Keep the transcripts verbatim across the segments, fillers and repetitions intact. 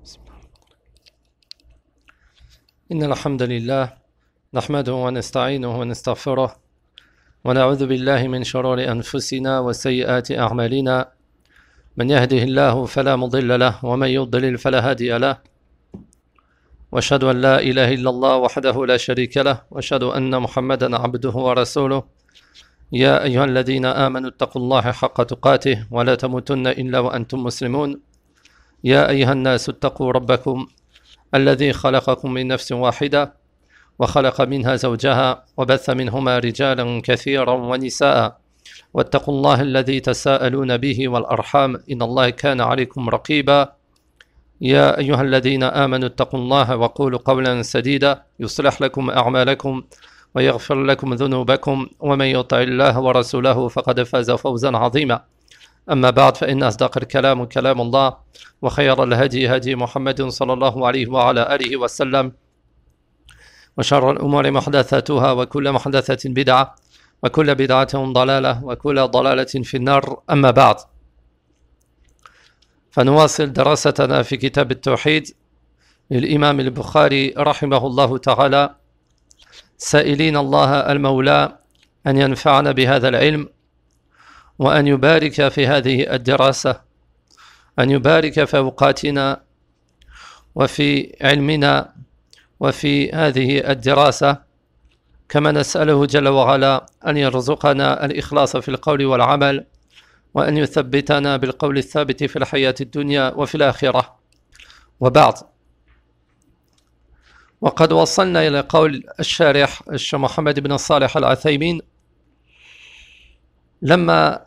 بسم الله. إن الحمد لله نحمده ونستعينه ونستغفره ونعوذ بالله من شرور أنفسنا وسيئات أعمالنا من يهده الله فلا مضل له ومن يضلل فلا هادي له وأشهد أن لا إله إلا الله وحده لا شريك له وأشهد أن محمدا عبده ورسوله يا أيها الذين آمنوا اتقوا الله حق تقاته ولا تموتن إلا وأنتم مسلمون يا أيها الناس اتقوا ربكم الذي خلقكم من نفس واحدة وخلق منها زوجها وبث منهما رجالا كثيرا ونساء واتقوا الله الذي تساءلون به والأرحام إن الله كان عليكم رقيبا يا أيها الذين آمنوا اتقوا الله وقولوا قولا سديدا يصلح لكم أعمالكم ويغفر لكم ذنوبكم ومن يطع الله ورسوله فقد فاز فوزا عظيما أما بعد فإن أصدق الكلام كلام الله وخير الهدي هدي محمد صلى الله عليه وعلى آله وسلم وشر الأمور محدثاتها وكل محدثة بدعة وكل بدعة ضلالة وكل ضلالة في النار أما بعد فنواصل دراستنا في كتاب التوحيد للإمام البخاري رحمه الله تعالى سائلين الله المولى أن ينفعنا بهذا العلم وأن يبارك في هذه الدراسة أن يبارك في أوقاتنا وفي علمنا وفي هذه الدراسة كما نسأله جل وعلا أن يرزقنا الإخلاص في القول والعمل وأن يثبتنا بالقول الثابت في الحياة الدنيا وفي الآخرة وبعد وقد وصلنا إلى قول الشارح الشيخ محمد بن صالح العثيمين لما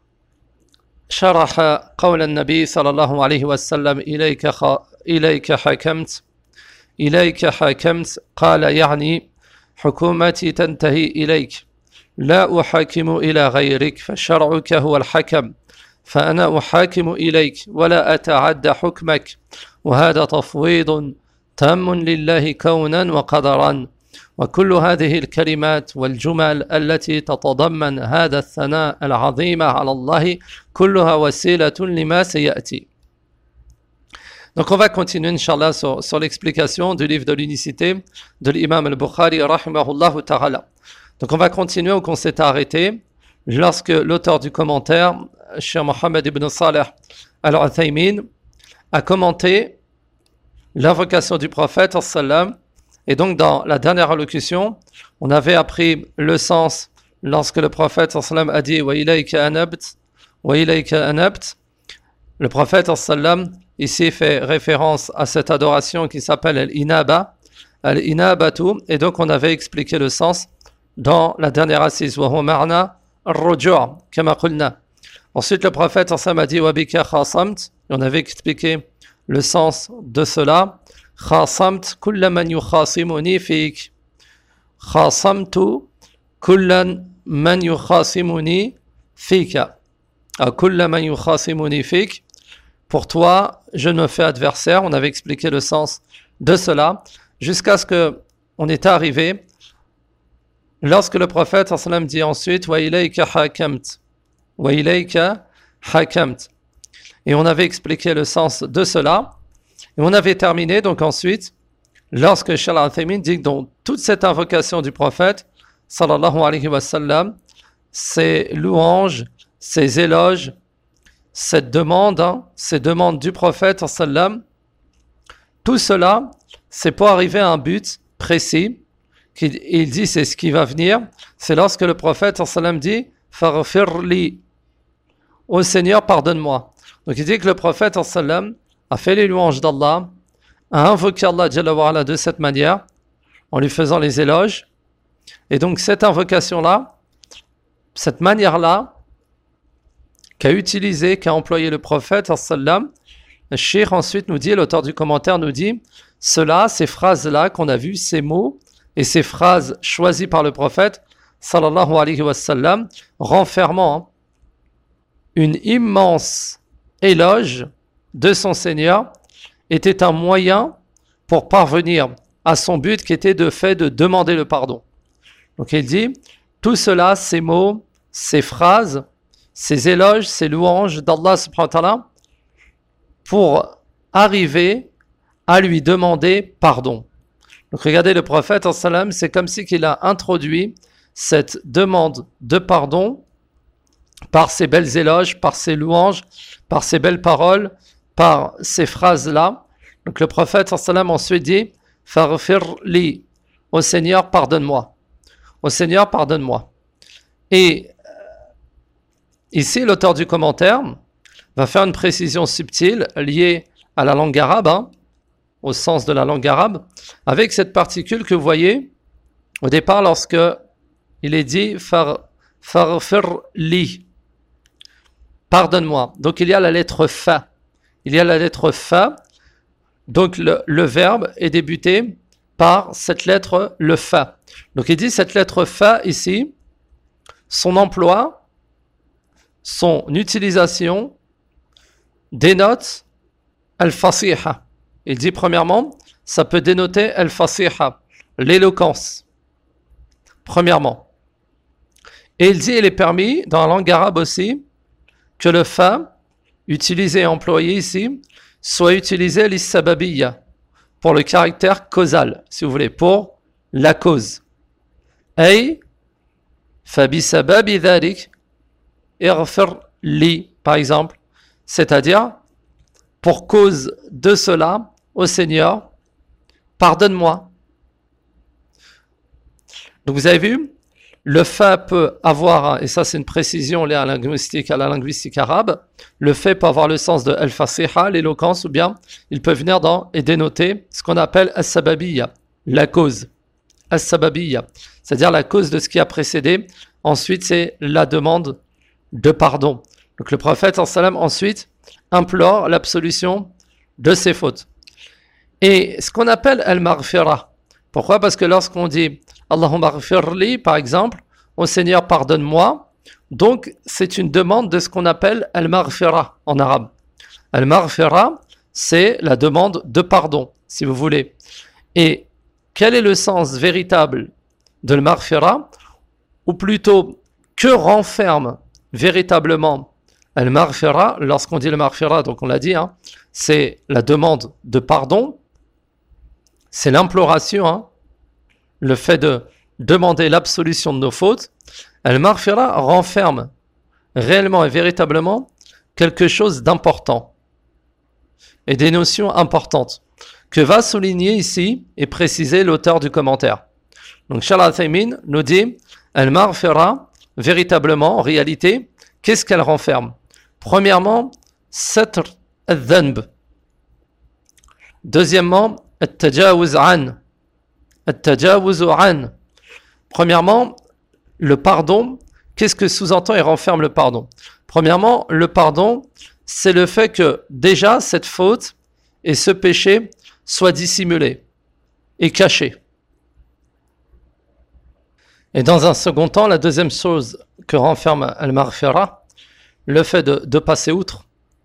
شرح قول النبي صلى الله عليه وسلم إليك, خ... إليك حكمت إليك حكمت قال يعني حكومتي تنتهي إليك لا أحاكم إلى غيرك فشرعك هو الحكم فأنا أحاكم إليك ولا أتعدى حكمك وهذا تفويض تام لله كونا وقدرا وكل هذه الكلمات والجمل التي تتضمن هذا الثناء العظيم على الله كلها وسيلة لما سيأتي. Donc on va continuer Inch'Allah sur, sur l'explication du livre de l'unicité de l'imam al-Bukhari rahimahullah ta'ala. Donc on va continuer où on s'est arrêté lorsque l'auteur du commentaire, Cheikh Mohammed ibn Saleh al-Uthaymin, a commenté l'invocation du prophète sallam. Et donc dans la dernière allocution, on avait appris le sens lorsque le prophète sallam a dit wa ilayka anabt wa ilayka anabt. Le prophète sallam ici fait référence à cette adoration qui s'appelle al-inaba, al-inabatu, et donc on avait expliqué le sens dans la dernière assise wa huwa ma'na ar-ruju' kama qulna. Ensuite le prophète sallam a dit wa bika khasamt, et on avait expliqué le sens de cela. خاصمت كل من يخاصمني فيك خاصمت كل من يخاصمني فيك أو كل من يخاصمني فيك. Pour toi, je me fais adversaire. On avait expliqué le sens de cela jusqu'à ce que on est arrivé lorsque le prophète sallam dit ensuite wa ilayka hakamt wa ilayka hakamt. Et on avait expliqué le sens de cela. Et on avait terminé donc ensuite lorsque Cheikh al-Uthaymin dit que dans toute cette invocation du prophète sallallahu alayhi wa sallam, ces louanges, ces éloges, cette demande, hein, ces demandes du prophète sallam, tout cela c'est pour arriver à un but précis. Qu'il, il dit c'est ce qui va venir, c'est lorsque le prophète sallam dit faghfirli, ô Seigneur pardonne-moi. Donc il dit que le prophète sallam a fait les louanges d'Allah, a invoqué Allah Jalla wa Ala de cette manière, en lui faisant les éloges. Et donc cette invocation-là, cette manière-là, qu'a utilisé, qu'a employé le prophète, sallam, le cheikh ensuite nous dit, l'auteur du commentaire nous dit, cela, ces phrases-là qu'on a vues, ces mots et ces phrases choisies par le prophète, sallallahu alayhi wa sallam, renfermant une immense éloge de son Seigneur, était un moyen pour parvenir à son but qui était de fait de demander le pardon. Donc il dit, tout cela, ces mots, ces phrases, ces éloges, ces louanges d'Allah subhanahu wa ta'ala, pour arriver à lui demander pardon. Donc regardez le prophète, c'est comme si qu'il a introduit cette demande de pardon par ces belles éloges, par ces louanges, par ces belles paroles, par ces phrases-là. Donc le prophète ensuite dit « Faghfir li » au Seigneur, pardonne-moi. Au Seigneur, pardonne-moi. Et ici, l'auteur du commentaire va faire une précision subtile liée à la langue arabe, hein, au sens de la langue arabe, avec cette particule que vous voyez au départ lorsque il est dit far, farfir li, pardonne-moi. Donc il y a la lettre fa, il y a la lettre fa, donc le, le verbe est débuté par cette lettre le fa. Donc il dit cette lettre fa ici, son emploi, son utilisation dénote al-fasiha. Il dit premièrement, ça peut dénoter al-fasiha, l'éloquence. Premièrement. Et il dit, il est permis, dans la langue arabe aussi, que le fa, utilisé et employé ici, soit utilisé l'issababiyya, pour le caractère causal, si vous voulez, pour la cause. Ay, fa bisababi dhalik, irfir li, par exemple, c'est-à-dire, pour cause de cela, au Seigneur, pardonne-moi. Donc vous avez vu, le fa peut avoir, et ça c'est une précision liée à la linguistique, à la linguistique arabe, le fait peut avoir le sens de al-fasiha, l'éloquence, ou bien il peut venir dans et dénoter ce qu'on appelle as-sababiyya, la cause. As-sababiyya, c'est-à-dire la cause de ce qui a précédé. Ensuite, c'est la demande de pardon. Donc le prophète, ensuite, implore l'absolution de ses fautes. Et ce qu'on appelle al-maghfira. Pourquoi? Parce que lorsqu'on dit Allahumma ghfirli, par exemple, au Seigneur pardonne-moi, donc c'est une demande de ce qu'on appelle al-maghfira en arabe. Al-maghfira, c'est la demande de pardon, si vous voulez. Et quel est le sens véritable de al-maghfira? Ou plutôt, que renferme véritablement al-maghfira? Lorsqu'on dit al-maghfira, donc on l'a dit, hein, c'est la demande de pardon, c'est l'imploration, hein, le fait de demander l'absolution de nos fautes. Al-maghfira renferme réellement et véritablement quelque chose d'important et des notions importantes que va souligner ici et préciser l'auteur du commentaire. Donc Cheikh Al-Uthaymin nous dit Al-maghfira, véritablement, en réalité, qu'est-ce qu'elle renferme? Premièrement, satr al-dhanb. Deuxièmement, at-tajawuz an. At-tajawuz an. Premièrement, le pardon, qu'est-ce que sous-entend et renferme le pardon? Premièrement, le pardon, c'est le fait que déjà cette faute et ce péché soient dissimulés et cachés. Et dans un second temps, la deuxième chose que renferme al-maghfira, le fait de, de passer outre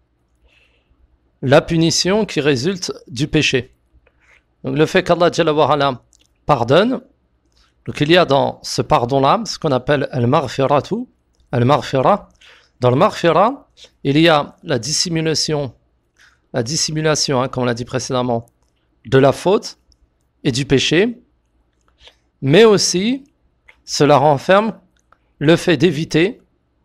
la punition qui résulte du péché. Donc le fait qu'Allah Jalla wa Ala pardonne, donc il y a dans ce pardon-là ce qu'on appelle al-maghfiratu, al-maghfira. Dans le maghfira, il y a la dissimulation, la dissimulation, hein, comme on l'a dit précédemment, de la faute et du péché, mais aussi cela renferme le fait d'éviter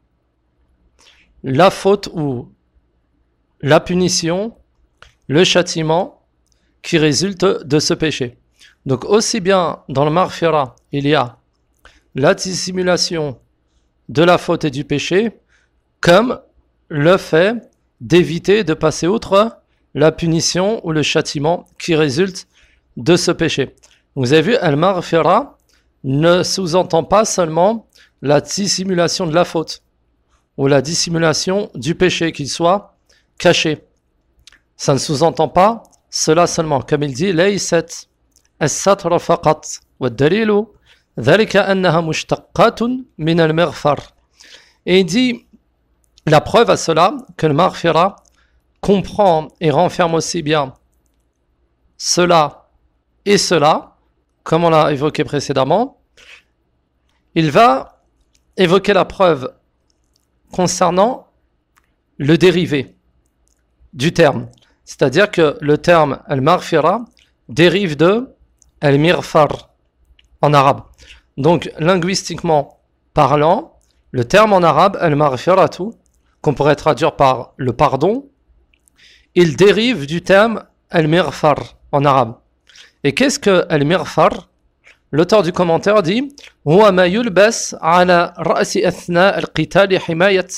la faute ou la punition, le châtiment qui résulte de ce péché. Donc aussi bien dans le maghfira, il y a la dissimulation de la faute et du péché, comme le fait d'éviter de passer outre la punition ou le châtiment qui résulte de ce péché. Vous avez vu, al-maghfira ne sous-entend pas seulement la dissimulation de la faute ou la dissimulation du péché, qu'il soit caché. Ça ne sous-entend pas cela seulement. Comme il dit, laysat as-satr faqat wa ad-dalilu dhalika annaha mushtaqatun min al-maghfar. Et il dit, la preuve à cela, que le maghfira comprend et renferme aussi bien cela et cela, comme on l'a évoqué précédemment. Il va évoquer la preuve concernant le dérivé du terme. c'est-à-dire que le terme al-maghfira dérive de al-mirfar en arabe. Donc, linguistiquement parlant, le terme en arabe, al-maghfiratu, qu'on pourrait traduire par le pardon, il dérive du terme al-mirfar en arabe. Et qu'est-ce que al-mirfar? L'auteur du commentaire dit هو ما يلبس على رأس أثناء القتال لحماية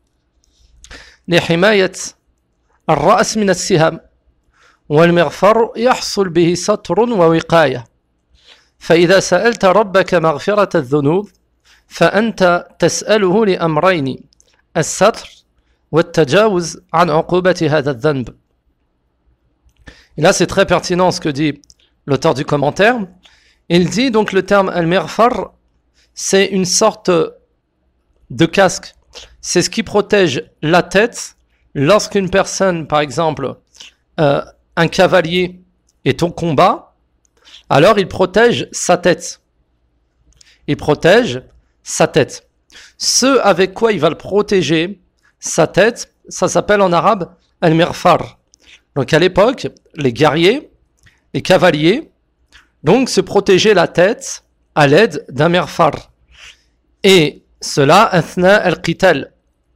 لحماية الرأس من السهام والمغفر يحصل به ستر ووقاية فإذا سألت ربك مغفرة الذنوب فأنت تسأله لأمرين الستر والتجاوز عن عقوبة هذا الذنب. Et là c'est très pertinent ce que dit l'auteur du commentaire. Il dit donc le terme al-mirfar, c'est une sorte de casque. C'est ce qui protège la tête lorsqu'une personne, par exemple, euh, un cavalier est au combat, alors il protège sa tête. Il protège sa tête. Ce avec quoi il va le protéger, sa tête, ça s'appelle en arabe al-mirfar. Donc à l'époque, les guerriers, les cavaliers, donc se protéger la tête à l'aide d'un mirfar. Et cela, athna al-qital.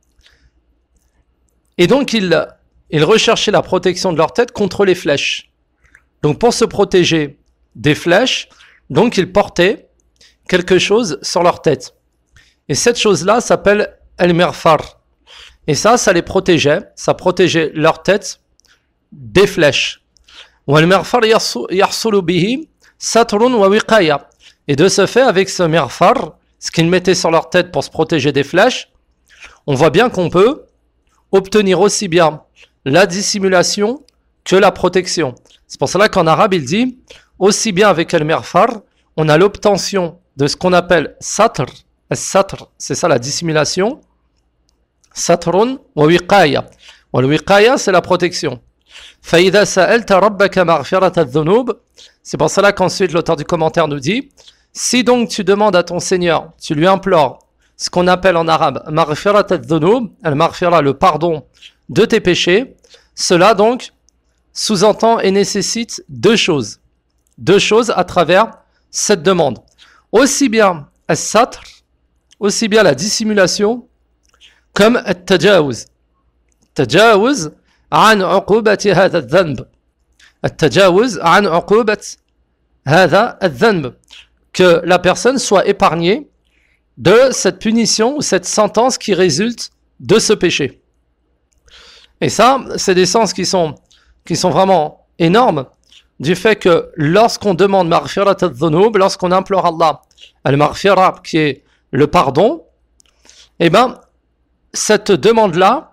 Et donc ils, ils recherchaient la protection de leur tête contre les flèches. Donc pour se protéger des flèches, donc ils portaient quelque chose sur leur tête. Et cette chose-là s'appelle al-mirfar. Et ça, ça les protégeait, ça protégeait leur tête des flèches. Wal-mirfar yarsulu bihi satrun wa wiqaya. Et de ce fait, avec ce mirfar, ce qu'ils mettaient sur leur tête pour se protéger des flèches, on voit bien qu'on peut obtenir aussi bien la dissimulation que la protection. C'est pour cela qu'en arabe, il dit, aussi bien avec le mirfar, on a l'obtention de ce qu'on appelle satr. Satr, c'est ça la dissimulation. Satrun wa wiqaya. Wa wiqaya, c'est la protection. فَإِذَا سَأَلْتَ رَبَّكَ مَغْفِرَةَ الذُّنُوبِ. C'est pour cela qu'ensuite l'auteur du commentaire nous dit, si donc tu demandes à ton Seigneur, tu lui implores ce qu'on appelle en arabe maghfirat al-dhunub, al-maghfira, le pardon de tes péchés, cela donc sous-entend et nécessite deux choses. Deux choses à travers cette demande. Aussi bien as-satr, aussi bien la dissimulation, comme at-tajawuz. Tajawuz عن عقوبة هذا الذنب. التجاوز عن عقوبة هذا الذنب. Que la personne soit épargnée de cette punition ou cette sentence qui résulte de ce péché. Et ça, c'est des sens qui sont, qui sont vraiment énormes, du fait que lorsqu'on demande maghfirat al-dhunub, lorsqu'on implore Allah, al-maghfira, qui est le pardon, eh ben, cette demande-là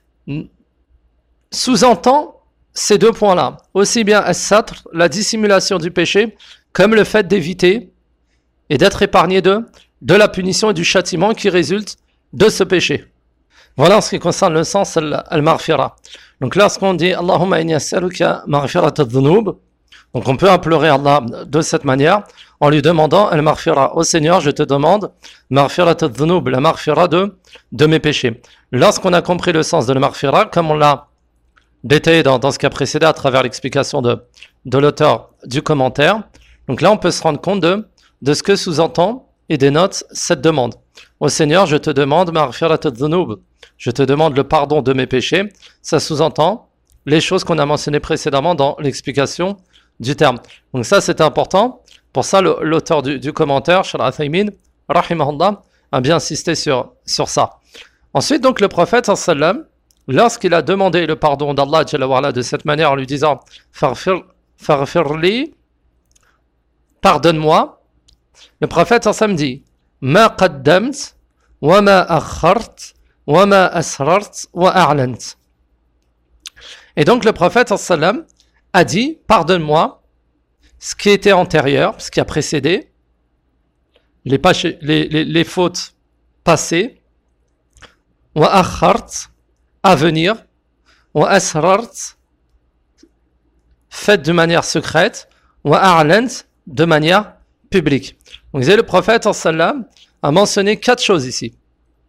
sous-entend ces deux points-là. Aussi bien as-satr, la dissimulation du péché, comme le fait d'éviter et d'être épargné de, de la punition et du châtiment qui résulte de ce péché. Voilà en ce qui concerne le sens al-maghfira. Donc lorsqu'on dit Allahumma inni as'aluka maghfirat al-dhunub, donc on peut implorer Allah de cette manière en lui demandant al-maghfira. Ô Seigneur, je te demande maghfirat al-dhunub, la maghfira de, de mes péchés. Lorsqu'on a compris le sens de la maghfira, comme on l'a détaillé dans, dans ce qui a précédé à travers l'explication de, de l'auteur du commentaire, donc là on peut se rendre compte de, de ce que sous-entend et dénote cette demande. Ô Seigneur, je te demande maghfirat al-dhunub, je te demande le pardon de mes péchés. Ça sous-entend les choses qu'on a mentionnées précédemment dans l'explication du terme. Donc ça c'est important. Pour ça l'auteur du, du commentaire, Cheikh Al-Uthaymin, rahimahullah, a bien insisté sur, sur ça. Ensuite donc le prophète sallallahu alayhi wa sallam, lorsqu'il a demandé le pardon d'Allah de cette manière en lui disant Farfir, farfirli, pardonne-moi, le prophète sallallahu alayhi wa sallam dit Ma qaddamt wa ma akhart wa ma asrart wa a'lant. Et donc le prophète sallallahu alayhi wa sallam a dit pardonne-moi ce qui était antérieur, ce qui a précédé, les, pâché, les, les, les fautes passées, wa akhart, à venir, wa asrart, faites de manière secrète, wa a'lant, de manière publique. Donc le prophète sallallahu alayhi wa sallam a mentionné quatre choses ici.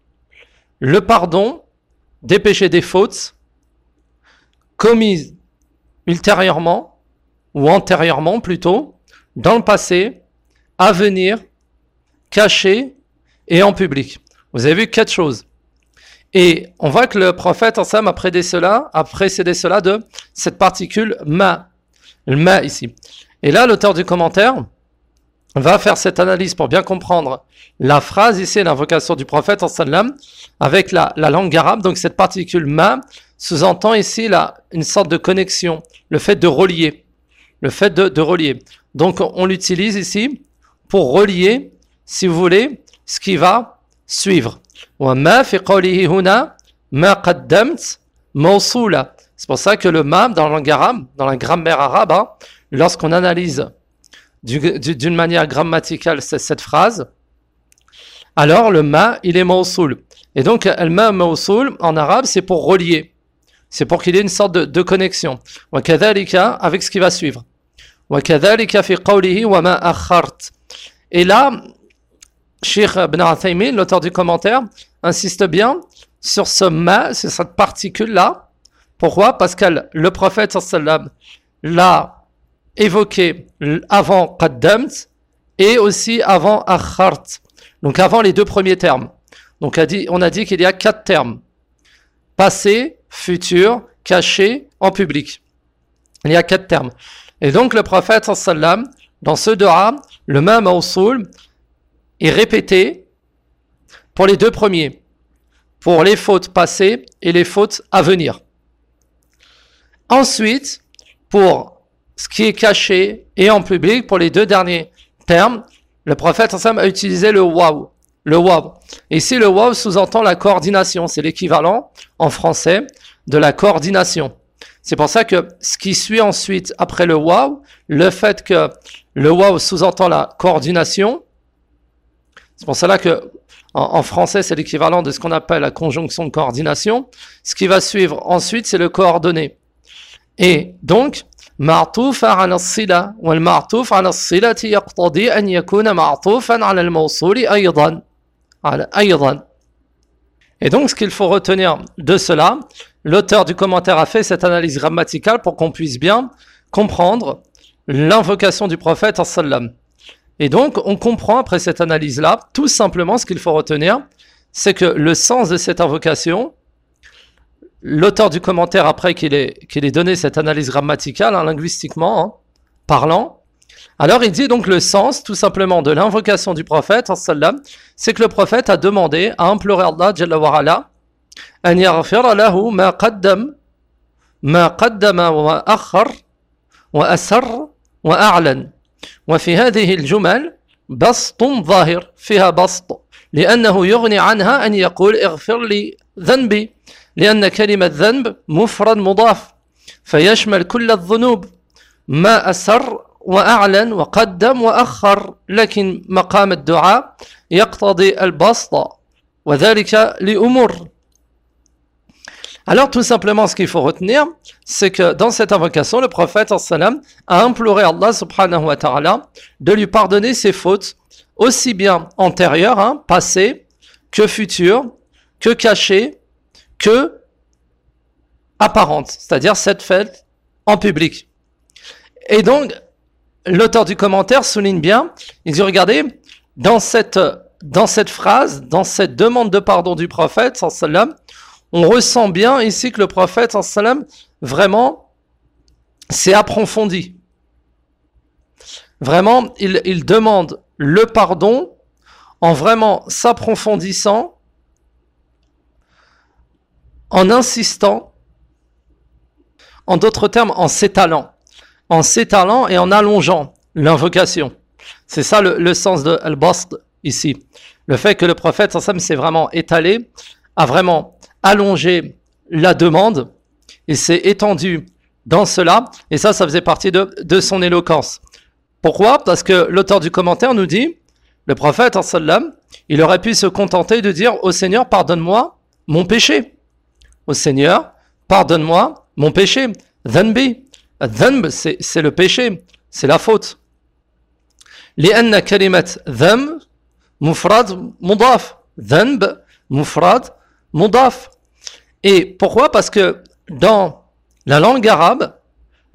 Le pardon des péchés, des fautes commises ultérieurement, ou antérieurement plutôt, dans le passé, à venir, caché et en public. Vous avez vu quatre choses. Et on voit que le prophète ensemble a précédé cela, a précédé cela de cette particule ma, le ma ici. Et là, l'auteur du commentaire va faire cette analyse pour bien comprendre la phrase ici, l'invocation du prophète en sallam, avec la, la langue arabe. Donc cette particule ma sous-entend ici la, une sorte de connexion, le fait de relier, le fait de, de relier. Donc on, on l'utilise ici pour relier, si vous voulez, ce qui va suivre. وَمَا فِي قَوْلِهِ هُنَا مَا قَدَّمْتَ مَوْصُولًا. C'est pour ça que le ma dans la langue arabe, dans la grammaire arabe, hein, lorsqu'on analyse du, du, d'une manière grammaticale cette, cette phrase, alors le ma, il est mawsoul. Et donc, le ma mawsoul, en arabe, c'est pour relier. C'est pour qu'il y ait une sorte de, de connexion. وَكَذَلِكَ, avec ce qui va suivre. وَكَذَلِكَ فِي قَوْلِهِ وَمَا أَخَّرْتَ. Et là, Cheikh Ibn Uthaymin, l'auteur du commentaire, insiste bien sur ce ma, sur cette particule-là. Pourquoi? Parce que le prophète sallam l'a évoqué avant qaddamt et aussi avant akhart. Donc avant les deux premiers termes. Donc on a dit qu'il y a quatre termes. Passé, futur, caché, en public. Il y a quatre termes. Et donc le prophète sallam, dans ce dua, le ma mawsoul est répété pour les deux premiers, pour les fautes passées et les fautes à venir. Ensuite, pour ce qui est caché et en public, pour les deux derniers termes, le prophète ensemble a utilisé le waw. Le waw. Et ici, le waw sous-entend la coordination. C'est l'équivalent en français de la coordination. C'est pour ça que ce qui suit ensuite après le waw, le fait que le waw sous-entend la coordination, c'est pour cela que en, en français, c'est l'équivalent de ce qu'on appelle la conjonction de coordination. Ce qui va suivre ensuite, c'est le coordonné. Et donc, معطوفا على الصلة والمعطوف على الصلة يقتضي أن يكون معطوفا على الموصول أيضا على أيضا. Et donc, ce qu'il faut retenir de cela, l'auteur du commentaire a fait cette analyse grammaticale pour qu'on puisse bien comprendre l'invocation du prophète sallam. Et donc, on comprend après cette analyse-là, tout simplement ce qu'il faut retenir, c'est que le sens de cette invocation, l'auteur du commentaire, après qu'il ait, qu'il ait donné cette analyse grammaticale, hein, linguistiquement hein, parlant, alors il dit donc le sens, tout simplement, de l'invocation du prophète, sallam, c'est que le prophète a demandé, a imploré Allah, Jalla wa Ala, an yaghfira lahu ma qaddam, ma qaddama wa akhar, wa asar, wa a'lan. وفي هذه الجمل بسط ظاهر فيها بسط لأنه يغني عنها أن يقول اغفر لي ذنبي لأن كلمة ذنب مفرد مضاف فيشمل كل الذنوب ما أسر وأعلن وقدم وأخر لكن مقام الدعاء يقتضي البسط وذلك لأمور. Alors tout simplement ce qu'il faut retenir, c'est que dans cette invocation, le prophète sallam a imploré Allah subhanahu wa ta'ala de lui pardonner ses fautes, aussi bien antérieures, hein, passées, que futures, que cachées, que apparentes, c'est-à-dire cette fête en public. Et donc, l'auteur du commentaire souligne bien, il dit regardez, dans cette, dans cette phrase, dans cette demande de pardon du prophète sallam, on ressent bien ici que le prophète sallam vraiment s'est approfondi. Vraiment, il, il demande le pardon en vraiment s'approfondissant, en insistant, en d'autres termes, en s'étalant, en s'étalant et en allongeant l'invocation. C'est ça le, le sens de al-bast ici. Le fait que le prophète sallam s'est vraiment étalé, a vraiment allongé la demande, il s'est étendu dans cela, et ça, ça faisait partie de, de son éloquence. Pourquoi? Parce que l'auteur du commentaire nous dit, le prophète, sallam, il aurait pu se contenter de dire, au Seigneur, pardonne-moi mon péché. Au Seigneur, pardonne-moi mon péché. Dhanbi. Dhanb, c'est, c'est le péché, c'est la faute. لأن كلمة ذنب مفرد مضاف. ذنب مفرد مضاف. Et pourquoi? Parce que dans la langue arabe,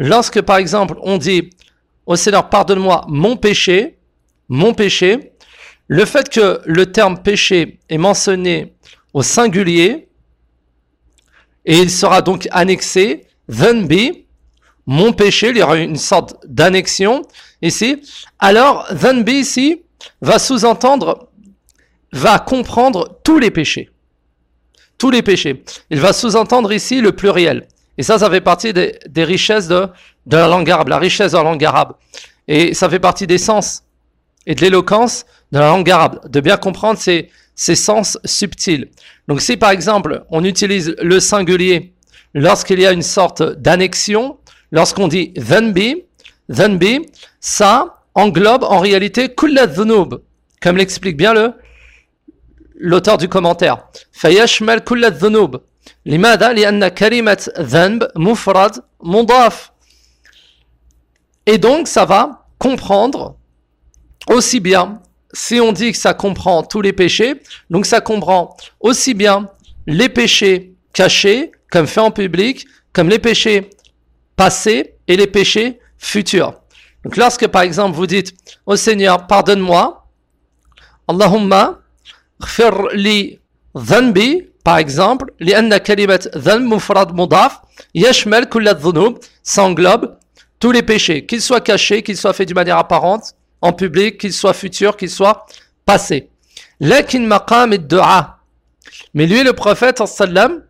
lorsque par exemple on dit au Seigneur pardonne-moi mon péché, mon péché, le fait que le terme péché est mentionné au singulier et il sera donc annexé, dhanbi, mon péché, il y aura une sorte d'annexion ici. Alors, dhanbi ici va sous-entendre, va comprendre tous les péchés. Tous les péchés. Il va sous-entendre ici le pluriel. Et ça, ça fait partie des, des richesses de, de la langue arabe, la richesse de la langue arabe. Et ça fait partie des sens et de l'éloquence de la langue arabe, de bien comprendre ces, ces sens subtils. Donc si par exemple, on utilise le singulier lorsqu'il y a une sorte d'annexion, lorsqu'on dit dhanbi, dhanbi, ça englobe en réalité kulla dhunub, comme l'explique bien le l'auteur du commentaire. Fayashmal kulla dhunub. Limada lianna kalimat dhanb mufrad mudaf. Et donc ça va comprendre aussi bien, si on dit que ça comprend tous les péchés, donc ça comprend aussi bien les péchés cachés, comme fait en public, comme les péchés passés et les péchés futurs. Donc lorsque par exemple vous dites au Seigneur pardonne-moi, Allahumma ghfir li dhanbi, par exemple, lianna kalimat dhanb mufrad mudaf yashmal kulla dhunub, ça englobe tous les péchés, qu'ils soient cachés, qu'ils soient faits d'une manière apparente, en public, qu'ils soient futurs, qu'ils soient passés. Lakin maqam ad-du'a. Mais lui, le prophète sallam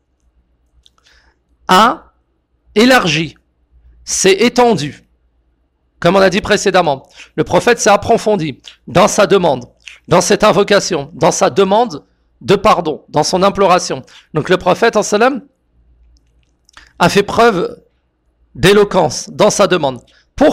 a élargi, s'est étendu. Comme on a dit précédemment, le prophète s'est approfondi dans sa demande, dans cette invocation, dans sa demande de pardon, dans son imploration. Donc le prophète sallam a fait preuve d'éloquence dans sa demande. Pourquoi ?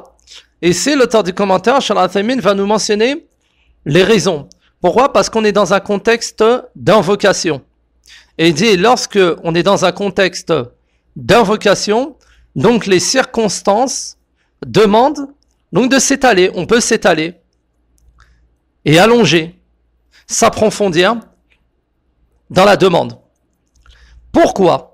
Et c'est l'auteur du commentaire, Cheikh Al-Uthaymin, va nous mentionner les raisons. Pourquoi ? Parce qu'on est dans un contexte d'invocation. Et il dit, lorsque on est dans un contexte d'invocation, donc les circonstances demandent donc de s'étaler. On peut s'étaler et allonger, s'approfondir dans la demande. Pourquoi ?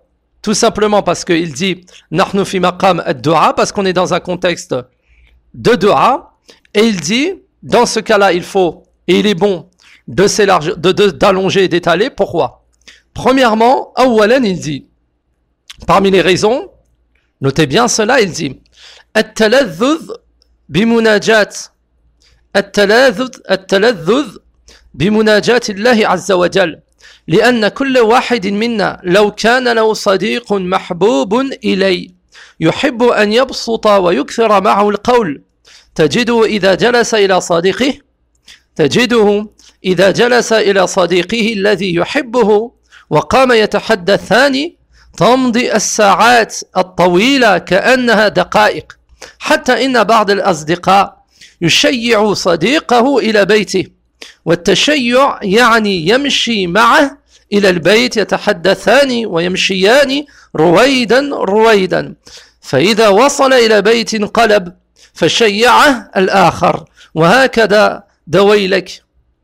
Tout simplement parce qu'il dit, Nahnu fi maqam ad-du'a, parce qu'on est dans un contexte de dua, et il dit, dans ce cas-là, il faut, et il est bon, de s'élargir, de, de, d'allonger et d'étaler. Pourquoi ? Premièrement, awalan, il dit, parmi les raisons, notez bien cela, il dit, at-taladhudh bimunajat, at-taladhudh, at-taladhudh bimunajat Allahi azza wa jal, لأن كل واحد منا لو كان له صديق محبوب إليه يحب أن يبسط ويكثر معه القول تجده إذا جلس إلى صديقه تجده إذا جلس إلى صديقه الذي يحبه وقام يتحدثان تمضي الساعات الطويلة كأنها دقائق حتى إن بعض الأصدقاء يشيع صديقه إلى بيته والتشيع يعني يمشي معه إلى البيت يتحدثان ويمشيان رويدا رويدا فإذا وصل إلى بيت انقلب فشيعه الآخر وهكذا دويلك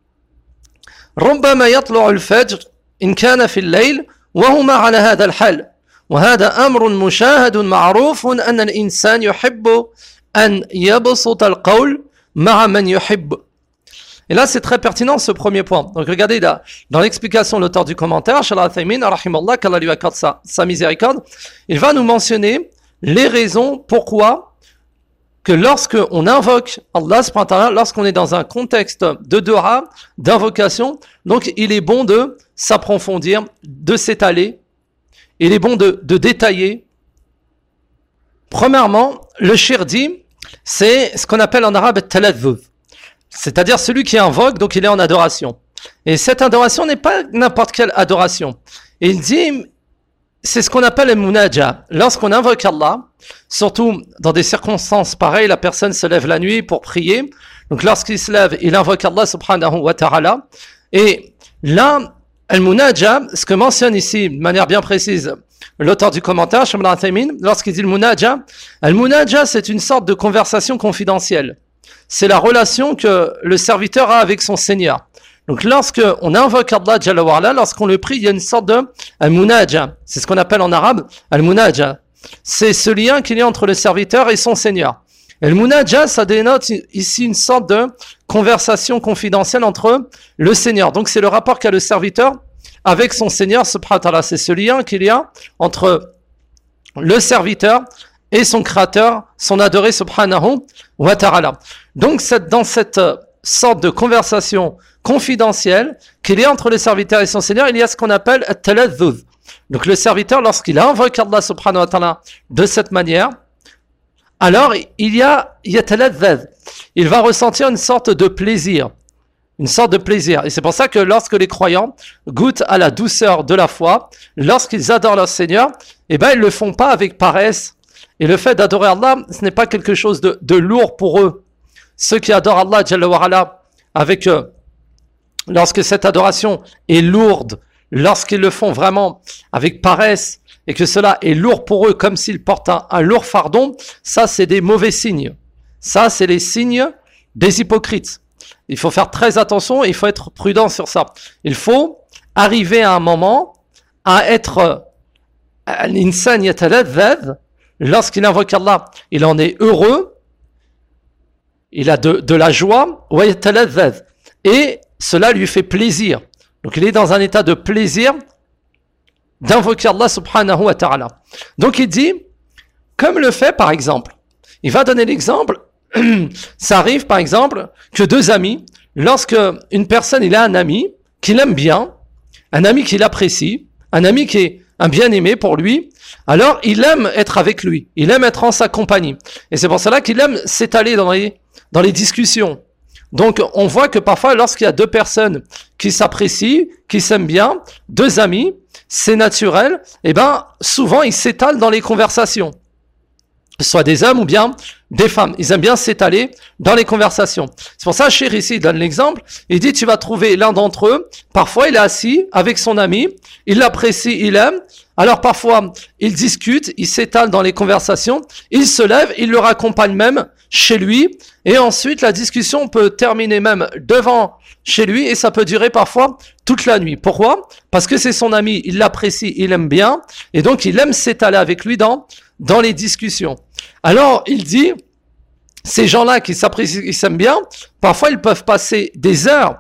ربما يطلع الفجر إن كان في الليل وهما على هذا الحال وهذا أمر مشاهد معروف أن الإنسان يحب أن يبسط القول مع من يحب. Et là, c'est très pertinent ce premier point. Donc, regardez là, dans l'explication de l'auteur du commentaire, Cheikh Al-Uthaymin, rahimallah, qu'Allah lui accorde sa, sa miséricorde, il va nous mentionner les raisons pourquoi que lorsque on invoque Allah subhanahu wa ta'ala, lorsqu'on est dans un contexte de dua, d'invocation, donc il est bon de s'approfondir, de s'étaler, il est bon de, de détailler. Premièrement, le shirdi, c'est ce qu'on appelle en arabe taladhudh. C'est-à-dire celui qui invoque, donc il est en adoration. Et cette adoration n'est pas n'importe quelle adoration. Et il dit, c'est ce qu'on appelle le munaja. Lorsqu'on invoque Allah, surtout dans des circonstances pareilles, la personne se lève la nuit pour prier. Donc lorsqu'il se lève, il invoque Allah subhanahu wa ta'ala. Et là, le munaja, ce que mentionne ici de manière bien précise l'auteur du commentaire, Cheikh Al-Uthaymin, lorsqu'il dit le munaja, le munaja, c'est une sorte de conversation confidentielle. C'est la relation que le serviteur a avec son Seigneur. Donc lorsque on invoque Allah Jalla wa Ala, lorsqu'on le prie, il y a une sorte de al-munaja. C'est ce qu'on appelle en arabe al-munaja. c'est ce lien qu'il y a entre le serviteur et son Seigneur. Et le munajat, ça dénote ici une sorte de conversation confidentielle entre le Seigneur. Donc c'est le rapport qu'a le serviteur avec son Seigneur, subhanahu wa ta'ala. C'est ce lien qu'il y a entre le serviteur et son créateur, son adoré, subhanahu wa ta'ala. Donc c'est dans cette sorte de conversation confidentielle qu'il y a entre le serviteur et son Seigneur, il y a ce qu'on appelle at-taladhuz. Donc le serviteur, lorsqu'il invoque Allah subhanahu wa ta'ala de cette manière, alors il y a yataladhaz. Il va ressentir une sorte de plaisir. Une sorte de plaisir. Et c'est pour ça que lorsque les croyants goûtent à la douceur de la foi, lorsqu'ils adorent leur Seigneur, eh ben ils le font pas avec paresse. Et le fait d'adorer Allah, ce n'est pas quelque chose de, de lourd pour eux. Ceux qui adorent Allah, Jalla wa Ala, avec eux, lorsque cette adoration est lourde, lorsqu'ils le font vraiment avec paresse, et que cela est lourd pour eux, comme s'ils portent un, un lourd fardeau, ça c'est des mauvais signes. Ça c'est les signes des hypocrites. Il faut faire très attention et il faut être prudent sur ça. Il faut arriver à un moment à être l'insan yataladhad, lorsqu'il invoque Allah, il en est heureux, il a de, de la joie, wa yataladhad, et cela lui fait plaisir. Donc il est dans un état de plaisir d'invoquer Allah subhanahu wa ta'ala. Donc il dit, comme le fait par exemple, il va donner l'exemple, ça arrive par exemple que deux amis, lorsque une personne il a un ami qu'il aime bien, un ami qu'il apprécie, un ami qui est un bien-aimé pour lui, alors il aime être avec lui, il aime être en sa compagnie. Et c'est pour cela qu'il aime s'étaler dans les, dans les discussions. Donc on voit que parfois lorsqu'il y a deux personnes qui s'apprécient, qui s'aiment bien, deux amis, c'est naturel, et ben souvent ils s'étalent dans les conversations. Soit des hommes ou bien des femmes. Ils aiment bien s'étaler dans les conversations. C'est pour ça, Cheikh ici, il donne l'exemple. Il dit, tu vas trouver l'un d'entre eux. Parfois, il est assis avec son ami. Il l'apprécie, il aime. Alors, parfois, il discute, il s'étale dans les conversations. Il se lève, il le raccompagne même chez lui. Et ensuite, la discussion peut terminer même devant chez lui. Et ça peut durer parfois toute la nuit. Pourquoi? Parce que c'est son ami, il l'apprécie, il aime bien. Et donc, il aime s'étaler avec lui dans dans les discussions. Alors, il dit, ces gens-là qui s'apprécient, qui s'aiment bien, parfois ils peuvent passer des heures,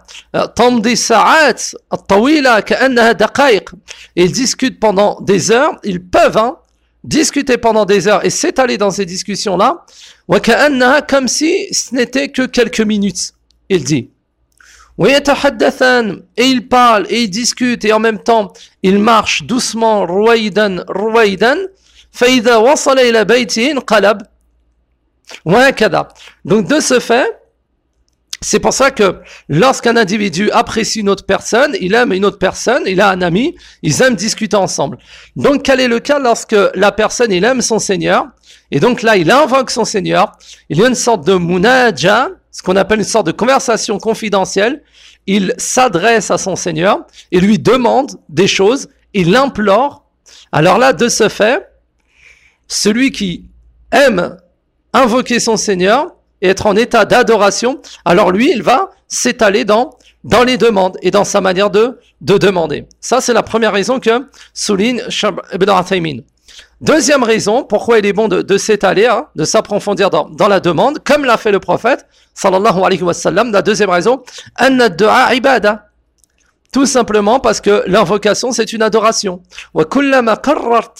et ils discutent pendant des heures, ils peuvent hein, discuter pendant des heures et s'étaler dans ces discussions-là, comme si ce n'était que quelques minutes, il dit. Et ils parlent, et ils discutent, et en même temps, ils marchent doucement, ruwaydan, ruwaydan, فإذا وصل إلى بيته انقلب وهكذا. Donc de ce fait, c'est pour ça que lorsqu'un individu apprécie une autre personne, il aime une autre personne, il a un ami, ils aiment discuter ensemble. Donc quel est le cas lorsque la personne il aime son Seigneur et donc là il invoque son Seigneur, il y a une sorte de munaja, ce qu'on appelle une sorte de conversation confidentielle, il s'adresse à son Seigneur, il lui demande des choses, il l'implore. Alors là de ce fait, celui qui aime invoquer son Seigneur et être en état d'adoration, alors lui, il va s'étaler dans, dans les demandes et dans sa manière de, de demander. Ça, c'est la première raison que souligne Ibn Uthaymin. Deuxième raison, pourquoi il est bon de, de s'étaler, hein, de s'approfondir dans, dans la demande, comme l'a fait le prophète, sallallahu alayhi wa sallam. La deuxième raison, anna ad-du'a ibada. Tout simplement parce que l'invocation, c'est une adoration. Wa kullama qarrart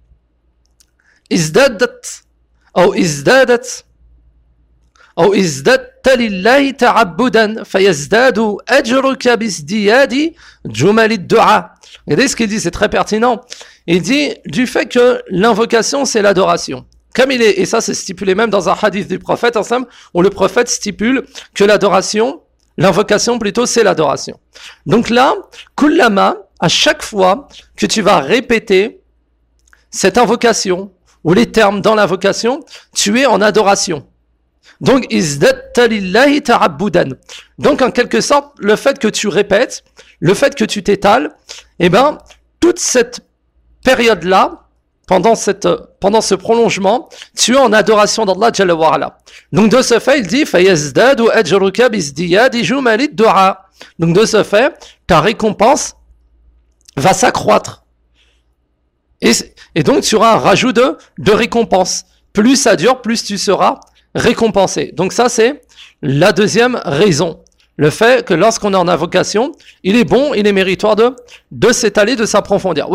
ازدادت أو ازدادت أو ازددت لله تعبدا فيزداد أجرك بازدياد جمل الدعاء. Regardez ce qu'il dit, c'est très pertinent. Il dit du fait que l'invocation c'est l'adoration. Comme il est, et ça c'est stipulé même dans un hadith du prophète ensemble, où le prophète stipule que l'adoration, l'invocation plutôt c'est l'adoration. Donc là, kullama, à chaque fois que tu vas répéter cette invocation, ou les termes dans l'invocation, tu es en adoration. Donc, izdatta lillahi ta'abbudan. Donc, en quelque sorte, le fait que tu répètes, le fait que tu t'étales, eh ben, toute cette période-là, pendant cette, pendant ce prolongement, tu es en adoration d'Allah Jalla wa Ala. Donc, de ce fait, il dit, fayazdadu ajruka bizdiyadi jumalid du'a. Donc, de ce fait, ta récompense va s'accroître. Et, et donc tu auras un rajout de, de récompense. Plus ça dure, plus tu seras récompensé. Donc ça c'est la deuxième raison. Le fait que lorsqu'on est en invocation, il est bon, il est méritoire de, de s'étaler, de s'approfondir.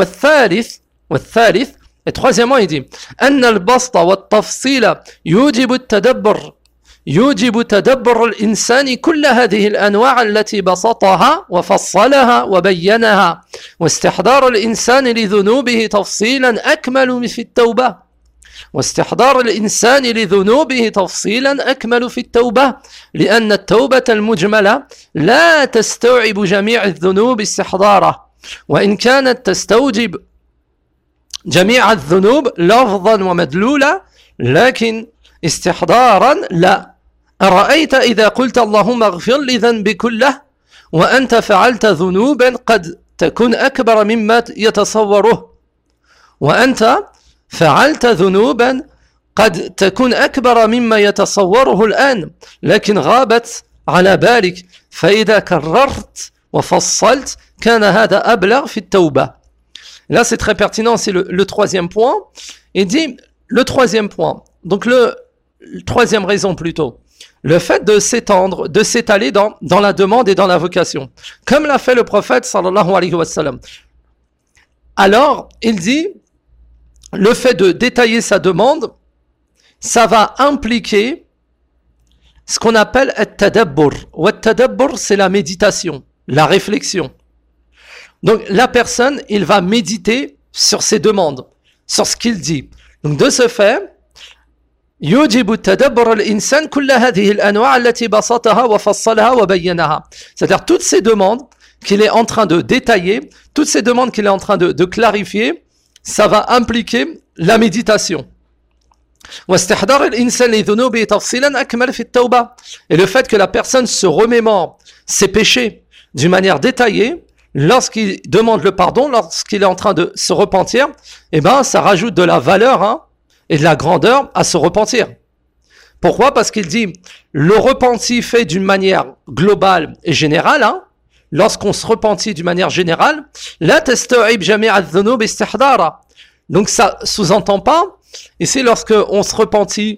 Et troisièmement, il dit أن البسط والتفصيل يوجب التدبر يوجب تدبر الإنسان كل هذه الأنواع التي بسطها وفصلها وبينها واستحضار الإنسان لذنوبه تفصيلا أكمل في التوبة واستحضار الإنسان لذنوبه تفصيلا أكمل في التوبة لأن التوبة المجملة لا تستوعب جميع الذنوب استحضاره وإن كانت تستوجب جميع الذنوب لفظا ومدلولا لكن استحضارا لا أرأيت إذا قلت اللهم اغفر لي ذنبي كله وأنت فعلت ذنوبا قد تكون أكبر مما يتصوره وأنت فعلت ذنوبا قد تكون أكبر مما يتصوره الآن لكن غابت على بالك فإذا كررت وفصلت كان هذا أبلغ في التوبة. Là c'est très pertinent, c'est le, le troisième point. Il dit le troisième point, donc le, le troisième raison plutôt, le fait de s'étendre, de s'étaler dans, dans la demande et dans l'invocation, comme l'a fait le prophète sallallahu alayhi wa sallam. Alors il dit le fait de détailler sa demande, ça va impliquer ce qu'on appelle at-tadabbur. Ou at-tadabbur, c'est la méditation, la réflexion. Donc la personne, il va méditer sur ses demandes, sur ce qu'il dit. Donc de ce fait, يجب تدبر الإنسان كل هذه الأنواع التي بسطها وفصلها وبينها. C'est-à-dire toutes ces demandes qu'il est en train de détailler, toutes ces demandes qu'il est en train de, de clarifier, ça va impliquer la méditation. Et le fait que la personne se remémore ses péchés d'une manière détaillée, lorsqu'il demande le pardon, lorsqu'il est en train de se repentir, eh ben, ça rajoute de la valeur hein, et de la grandeur à se repentir. Pourquoi ? Parce qu'il dit, le repenti fait d'une manière globale et générale, hein, lorsqu'on se repentit d'une manière générale, la tasta'ib jami' adh-dhunub istihdara. Donc ça sous-entend pas, ici lorsque on se repentit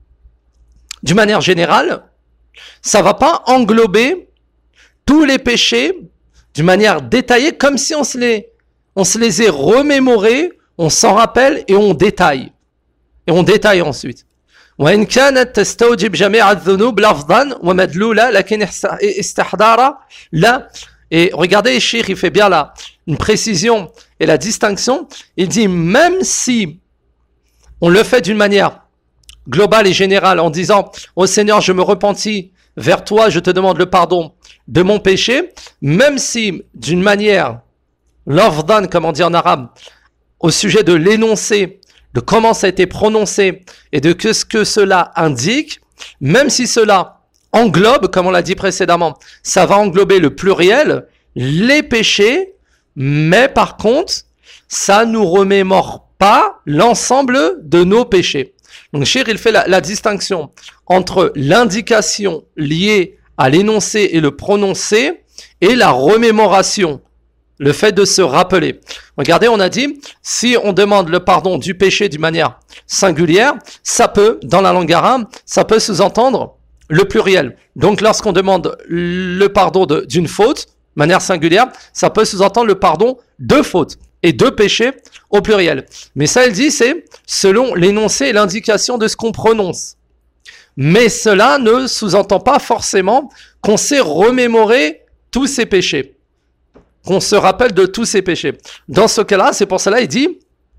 d'une manière générale, ça va pas englober tous les péchés d'une manière détaillée, comme si on se les, on se les est remémorés, on s'en rappelle et on détaille. Et on détaille ensuite. وإن كانت تستوجب جميع الذنوب لفظا ومدلولا لكن استحضارا لا. Et regardez, Cheikh, il fait bien là une précision et la distinction. Il dit même si on le fait d'une manière globale et générale en disant « Oh Seigneur, je me repentis vers toi, je te demande le pardon de mon péché », même si d'une manière lafdan, comme on dit en arabe, au sujet de l'énoncé, de comment ça a été prononcé et de que ce que cela indique, même si cela englobe, comme on l'a dit précédemment, ça va englober le pluriel, les péchés, mais par contre, ça nous remémore pas l'ensemble de nos péchés. Donc, Cheikh, il fait la, la distinction entre l'indication liée à l'énoncé et le prononcé et la remémoration, le fait de se rappeler. Regardez, on a dit, si on demande le pardon du péché d'une manière singulière, ça peut, dans la langue arabe, ça peut sous-entendre le pluriel. Donc, lorsqu'on demande le pardon de, d'une faute, de manière singulière, ça peut sous-entendre le pardon de fautes et de péchés au pluriel. Mais ça, il dit, c'est selon l'énoncé et l'indication de ce qu'on prononce. Mais cela ne sous-entend pas forcément qu'on sait remémorer tous ces péchés, qu'on se rappelle de tous ces péchés. Dans ce cas-là, c'est pour cela, il dit,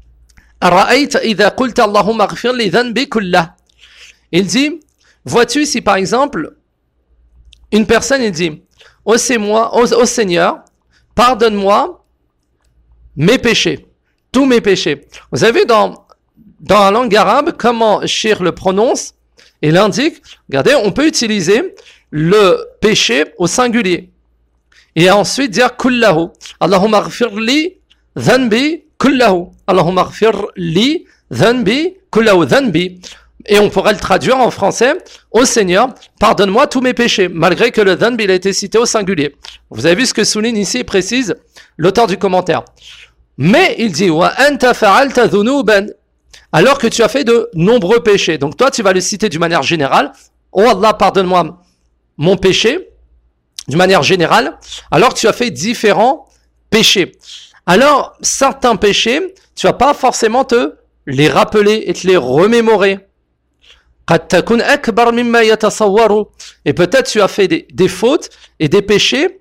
il dit, vois-tu si par exemple, une personne, il dit, ô c'est moi, ô, ô Seigneur, pardonne-moi mes péchés, tous mes péchés. Vous avez dans, dans la langue arabe, comment Cheikh le prononce, il indique, regardez, on peut utiliser le péché au singulier. Et ensuite dire kullahu. Allahumma ghfir li dhanbi kullahu. Allahumma ghfir li dhanbi kullahu. Dhanbi. Et on pourrait le traduire en français, ô Seigneur, pardonne-moi tous mes péchés, malgré que le dhanbi il a été cité au singulier. Vous avez vu ce que souligne ici et précise l'auteur du commentaire. Mais il dit wa anta fa'alta dhunuban, alors que tu as fait de nombreux péchés. Donc toi, tu vas le citer d'une manière générale. Oh Allah, pardonne-moi mon péché, d'une manière générale, alors que tu as fait différents péchés. Alors, certains péchés, tu vas pas forcément te les rappeler et te les remémorer. Et peut-être tu as fait des, des fautes et des péchés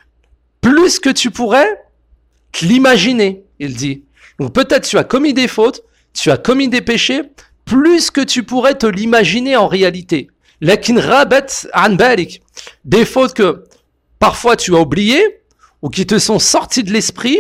plus que tu pourrais te l'imaginer, il dit. Donc peut-être tu as commis des fautes, tu as commis des péchés plus que tu pourrais te l'imaginer en réalité. Lakin rabat an balik. Des fautes que parfois tu as oubliées ou qui te sont sorties de l'esprit.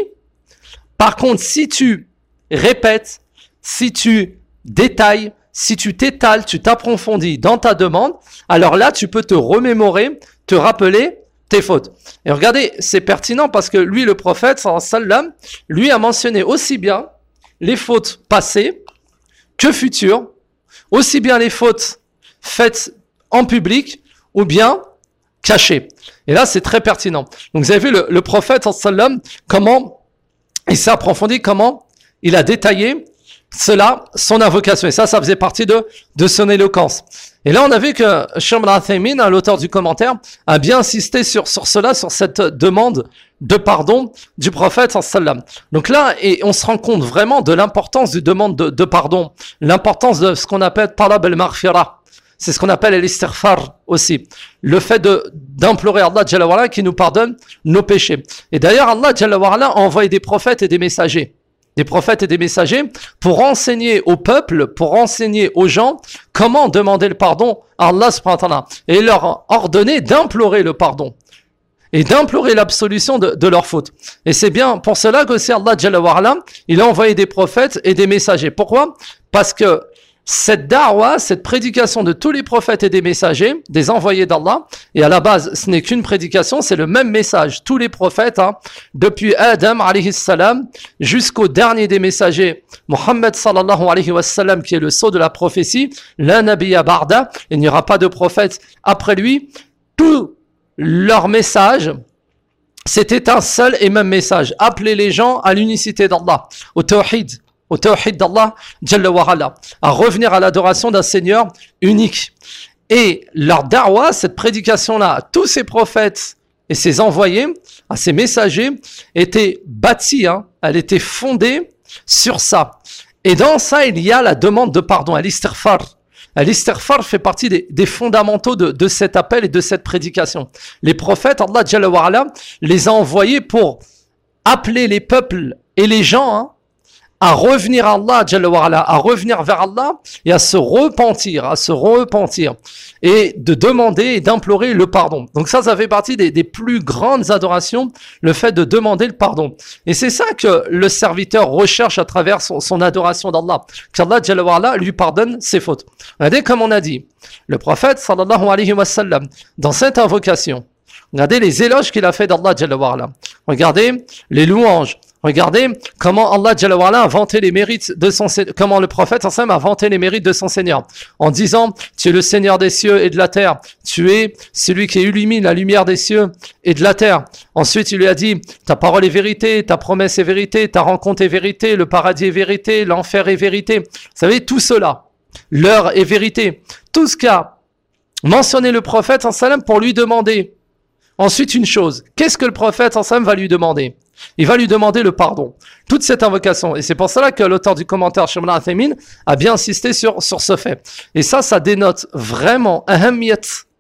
Par contre, si tu répètes, si tu détailles, si tu t'étales, tu t'approfondis dans ta demande, alors là, tu peux te remémorer, te rappeler tes fautes. Et regardez, c'est pertinent parce que lui, le prophète, sallallahu alayhi wa sallam, lui a mentionné aussi bien les fautes passées que futures, aussi bien les fautes faites en public ou bien cachées. Et là, c'est très pertinent. Donc, vous avez vu le, le prophète, sallallahu alayhi wa sallam, comment il s'est approfondi, comment il a détaillé cela, son invocation. Et ça, ça faisait partie de, de son éloquence. Et là, on a vu que Cheikh Ibn Uthaymin, l'auteur du commentaire, a bien insisté sur, sur cela, sur cette demande de pardon du prophète sallallahu alayhi wa sallam. Donc là, et on se rend compte vraiment de l'importance du demande de, de pardon, l'importance de ce qu'on appelle talab al-maghfirah. C'est ce qu'on appelle l'istighfar aussi. Le fait de, d'implorer Allah Jalla wa Ala qui nous pardonne nos péchés. Et d'ailleurs, Allah Jalla wa Ala a envoyé des prophètes et des messagers. Des prophètes et des messagers pour enseigner au peuple, pour enseigner aux gens comment demander le pardon à Allah subhanahu wa ta'ala. Et leur ordonner d'implorer le pardon. Et d'implorer l'absolution de, de leurs fautes. Et c'est bien pour cela que c'est Allah Jalla wa Ala, il a envoyé des prophètes et des messagers. Pourquoi? Parce que cette da'wa, cette prédication de tous les prophètes et des messagers, des envoyés d'Allah, et à la base, ce n'est qu'une prédication, c'est le même message. Tous les prophètes, hein, depuis Adam, alayhi salam, jusqu'au dernier des messagers, Muhammad sallallahu alayhi wa sallam, qui est le sceau de la prophétie, la nabiyya ba'da, il n'y aura pas de prophète après lui, tout leur message, c'était un seul et même message. Appeler les gens à l'unicité d'Allah, au tawhid, au tawhid d'Allah, Jalla wa Ala, à revenir à l'adoration d'un Seigneur unique. Et leur da'wa, cette prédication-là, à tous ces prophètes et ces envoyés, à ces messagers, était bâtie, hein, elle était fondée sur ça. Et dans ça, il y a la demande de pardon, al-istighfar. Al-istighfar fait partie des, des fondamentaux de, de cet appel et de cette prédication. Les prophètes, Allah Jalla wa Ala, les a envoyés pour appeler les peuples et les gens, hein, à revenir à Allah, Jalla wa Ala, à revenir vers Allah et à se repentir, à se repentir et de demander et d'implorer le pardon. Donc ça, ça fait partie des, des plus grandes adorations, le fait de demander le pardon. Et c'est ça que le serviteur recherche à travers son, son adoration d'Allah, qu'Allah, Jalla wa Ala, lui pardonne ses fautes. Regardez comme on a dit, le prophète, sallallahu alayhi wa sallam, dans cette invocation, regardez les éloges qu'il a fait d'Allah, Jalla wa Ala. Regardez les louanges. Regardez comment Allah Jalla wa Ala a vanté les mérites de son Seigneur, comment le prophète ensemble a vanté les mérites de son Seigneur, en disant, tu es le Seigneur des cieux et de la terre, tu es celui qui illumine la lumière des cieux et de la terre. Ensuite, il lui a dit, ta parole est vérité, ta promesse est vérité, ta rencontre est vérité, le paradis est vérité, l'enfer est vérité. Vous savez, tout cela, l'heure est vérité. Tout ce qu'a mentionné le prophète ensemble pour lui demander. Ensuite, une chose, qu'est-ce que le prophète ensemble va lui demander? Il va lui demander le pardon. Toute cette invocation. Et c'est pour cela que l'auteur du commentaire, Cheikh Ibn Uthaymin, a bien insisté sur, sur ce fait. Et ça, ça dénote vraiment ahamiyat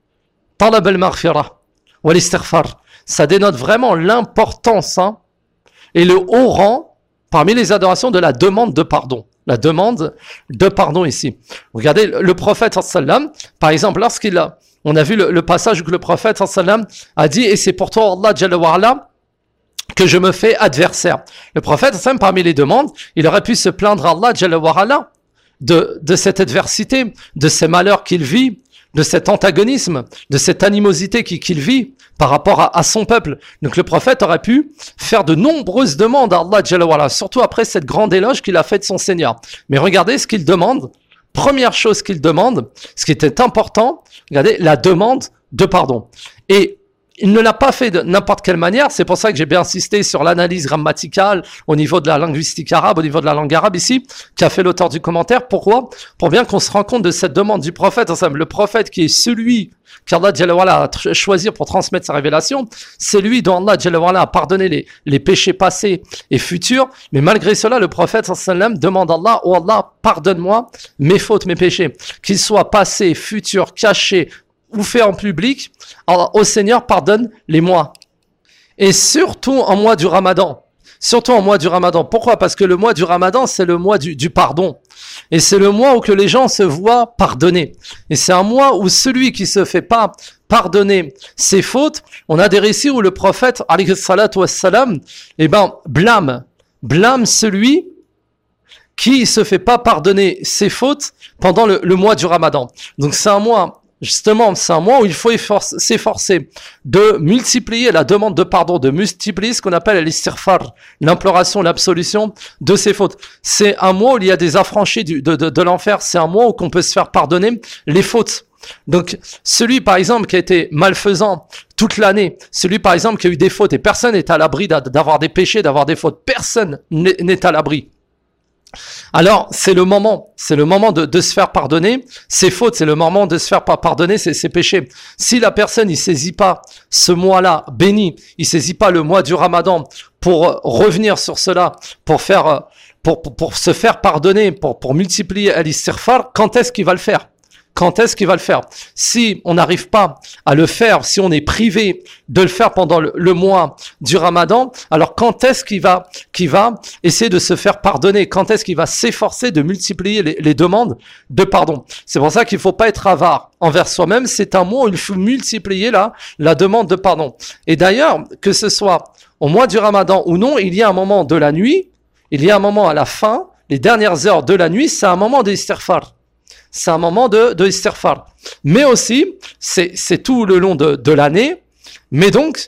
talab al-maghfirah wa al-istighfar. Ça dénote vraiment l'importance, hein, et le haut rang parmi les adorations de la demande de pardon. La demande de pardon ici. Regardez, le prophète, sallam, par exemple, lorsqu'il a, on a vu le, le passage où le prophète, sallam, a dit, et c'est pour toi, Allah Jalla wa Ala, que je me fais adversaire. Le prophète, parmi les demandes, il aurait pu se plaindre à Allah Jalla wa Ala de, de cette adversité, de ces malheurs qu'il vit, de cet antagonisme, de cette animosité qu'il vit par rapport à, à son peuple. Donc le prophète aurait pu faire de nombreuses demandes à Allah Jalla wa Ala, surtout après cette grande éloge qu'il a fait de son Seigneur. Mais regardez ce qu'il demande. Première chose qu'il demande, ce qui était important, regardez, la demande de pardon. Et il ne l'a pas fait de n'importe quelle manière. C'est pour ça que j'ai bien insisté sur l'analyse grammaticale au niveau de la linguistique arabe, au niveau de la langue arabe ici, qui a fait l'auteur du commentaire. Pourquoi? Pour bien qu'on se rende compte de cette demande du prophète. Le prophète qui est celui qu'Allah Jalla wa Ala a choisi pour transmettre sa révélation, c'est lui dont Allah Jalla wa Ala a pardonné les, les péchés passés et futurs. Mais malgré cela, le prophète sallam demande à Allah, oh Allah, pardonne-moi mes fautes, mes péchés, qu'ils soient passés, futurs, cachés ou faits en public. Alors, ô Seigneur, pardonne-les-moi. Et surtout en mois du Ramadan. Surtout en mois du Ramadan. Pourquoi? Parce que le mois du Ramadan, c'est le mois du, du pardon. Et c'est le mois où que les gens se voient pardonner. Et c'est un mois où celui qui se fait pas pardonner ses fautes, on a des récits où le prophète, alayhi salatu wassalam, eh ben, blâme, blâme celui qui se fait pas pardonner ses fautes pendant le, le mois du Ramadan. Donc c'est un mois, justement, c'est un mois où il faut efforce, s'efforcer de multiplier la demande de pardon, de multiplier ce qu'on appelle l'istighfar, l'imploration, l'absolution de ses fautes. C'est un mois où il y a des affranchis du, de, de, de l'enfer. C'est un mois où on peut se faire pardonner les fautes. Donc, celui, par exemple, qui a été malfaisant toute l'année, celui, par exemple, qui a eu des fautes, et personne n'est à l'abri d'avoir des péchés, d'avoir des fautes. Personne n'est à l'abri. Alors, c'est le moment, c'est le moment de, de se faire pardonner ses fautes, c'est le moment de se faire pardonner ses, ses péchés. Si la personne, il saisit pas ce mois-là béni, il saisit pas le mois du Ramadan pour revenir sur cela, pour faire, pour, pour, pour se faire pardonner, pour, pour multiplier al-istighfar, quand est-ce qu'il va le faire? Quand est-ce qu'il va le faire? Si on n'arrive pas à le faire, si on est privé de le faire pendant le, le mois du Ramadan, alors quand est-ce qu'il va, qu'il va essayer de se faire pardonner? Quand est-ce qu'il va s'efforcer de multiplier les, les demandes de pardon? C'est pour ça qu'il ne faut pas être avare envers soi-même. C'est un mois où il faut multiplier la, la demande de pardon. Et d'ailleurs, que ce soit au mois du Ramadan ou non, il y a un moment de la nuit, il y a un moment à la fin, les dernières heures de la nuit, c'est un moment d'istighfar. C'est un moment de, de istighfar. Mais aussi, c'est, c'est tout le long de, de l'année. Mais donc,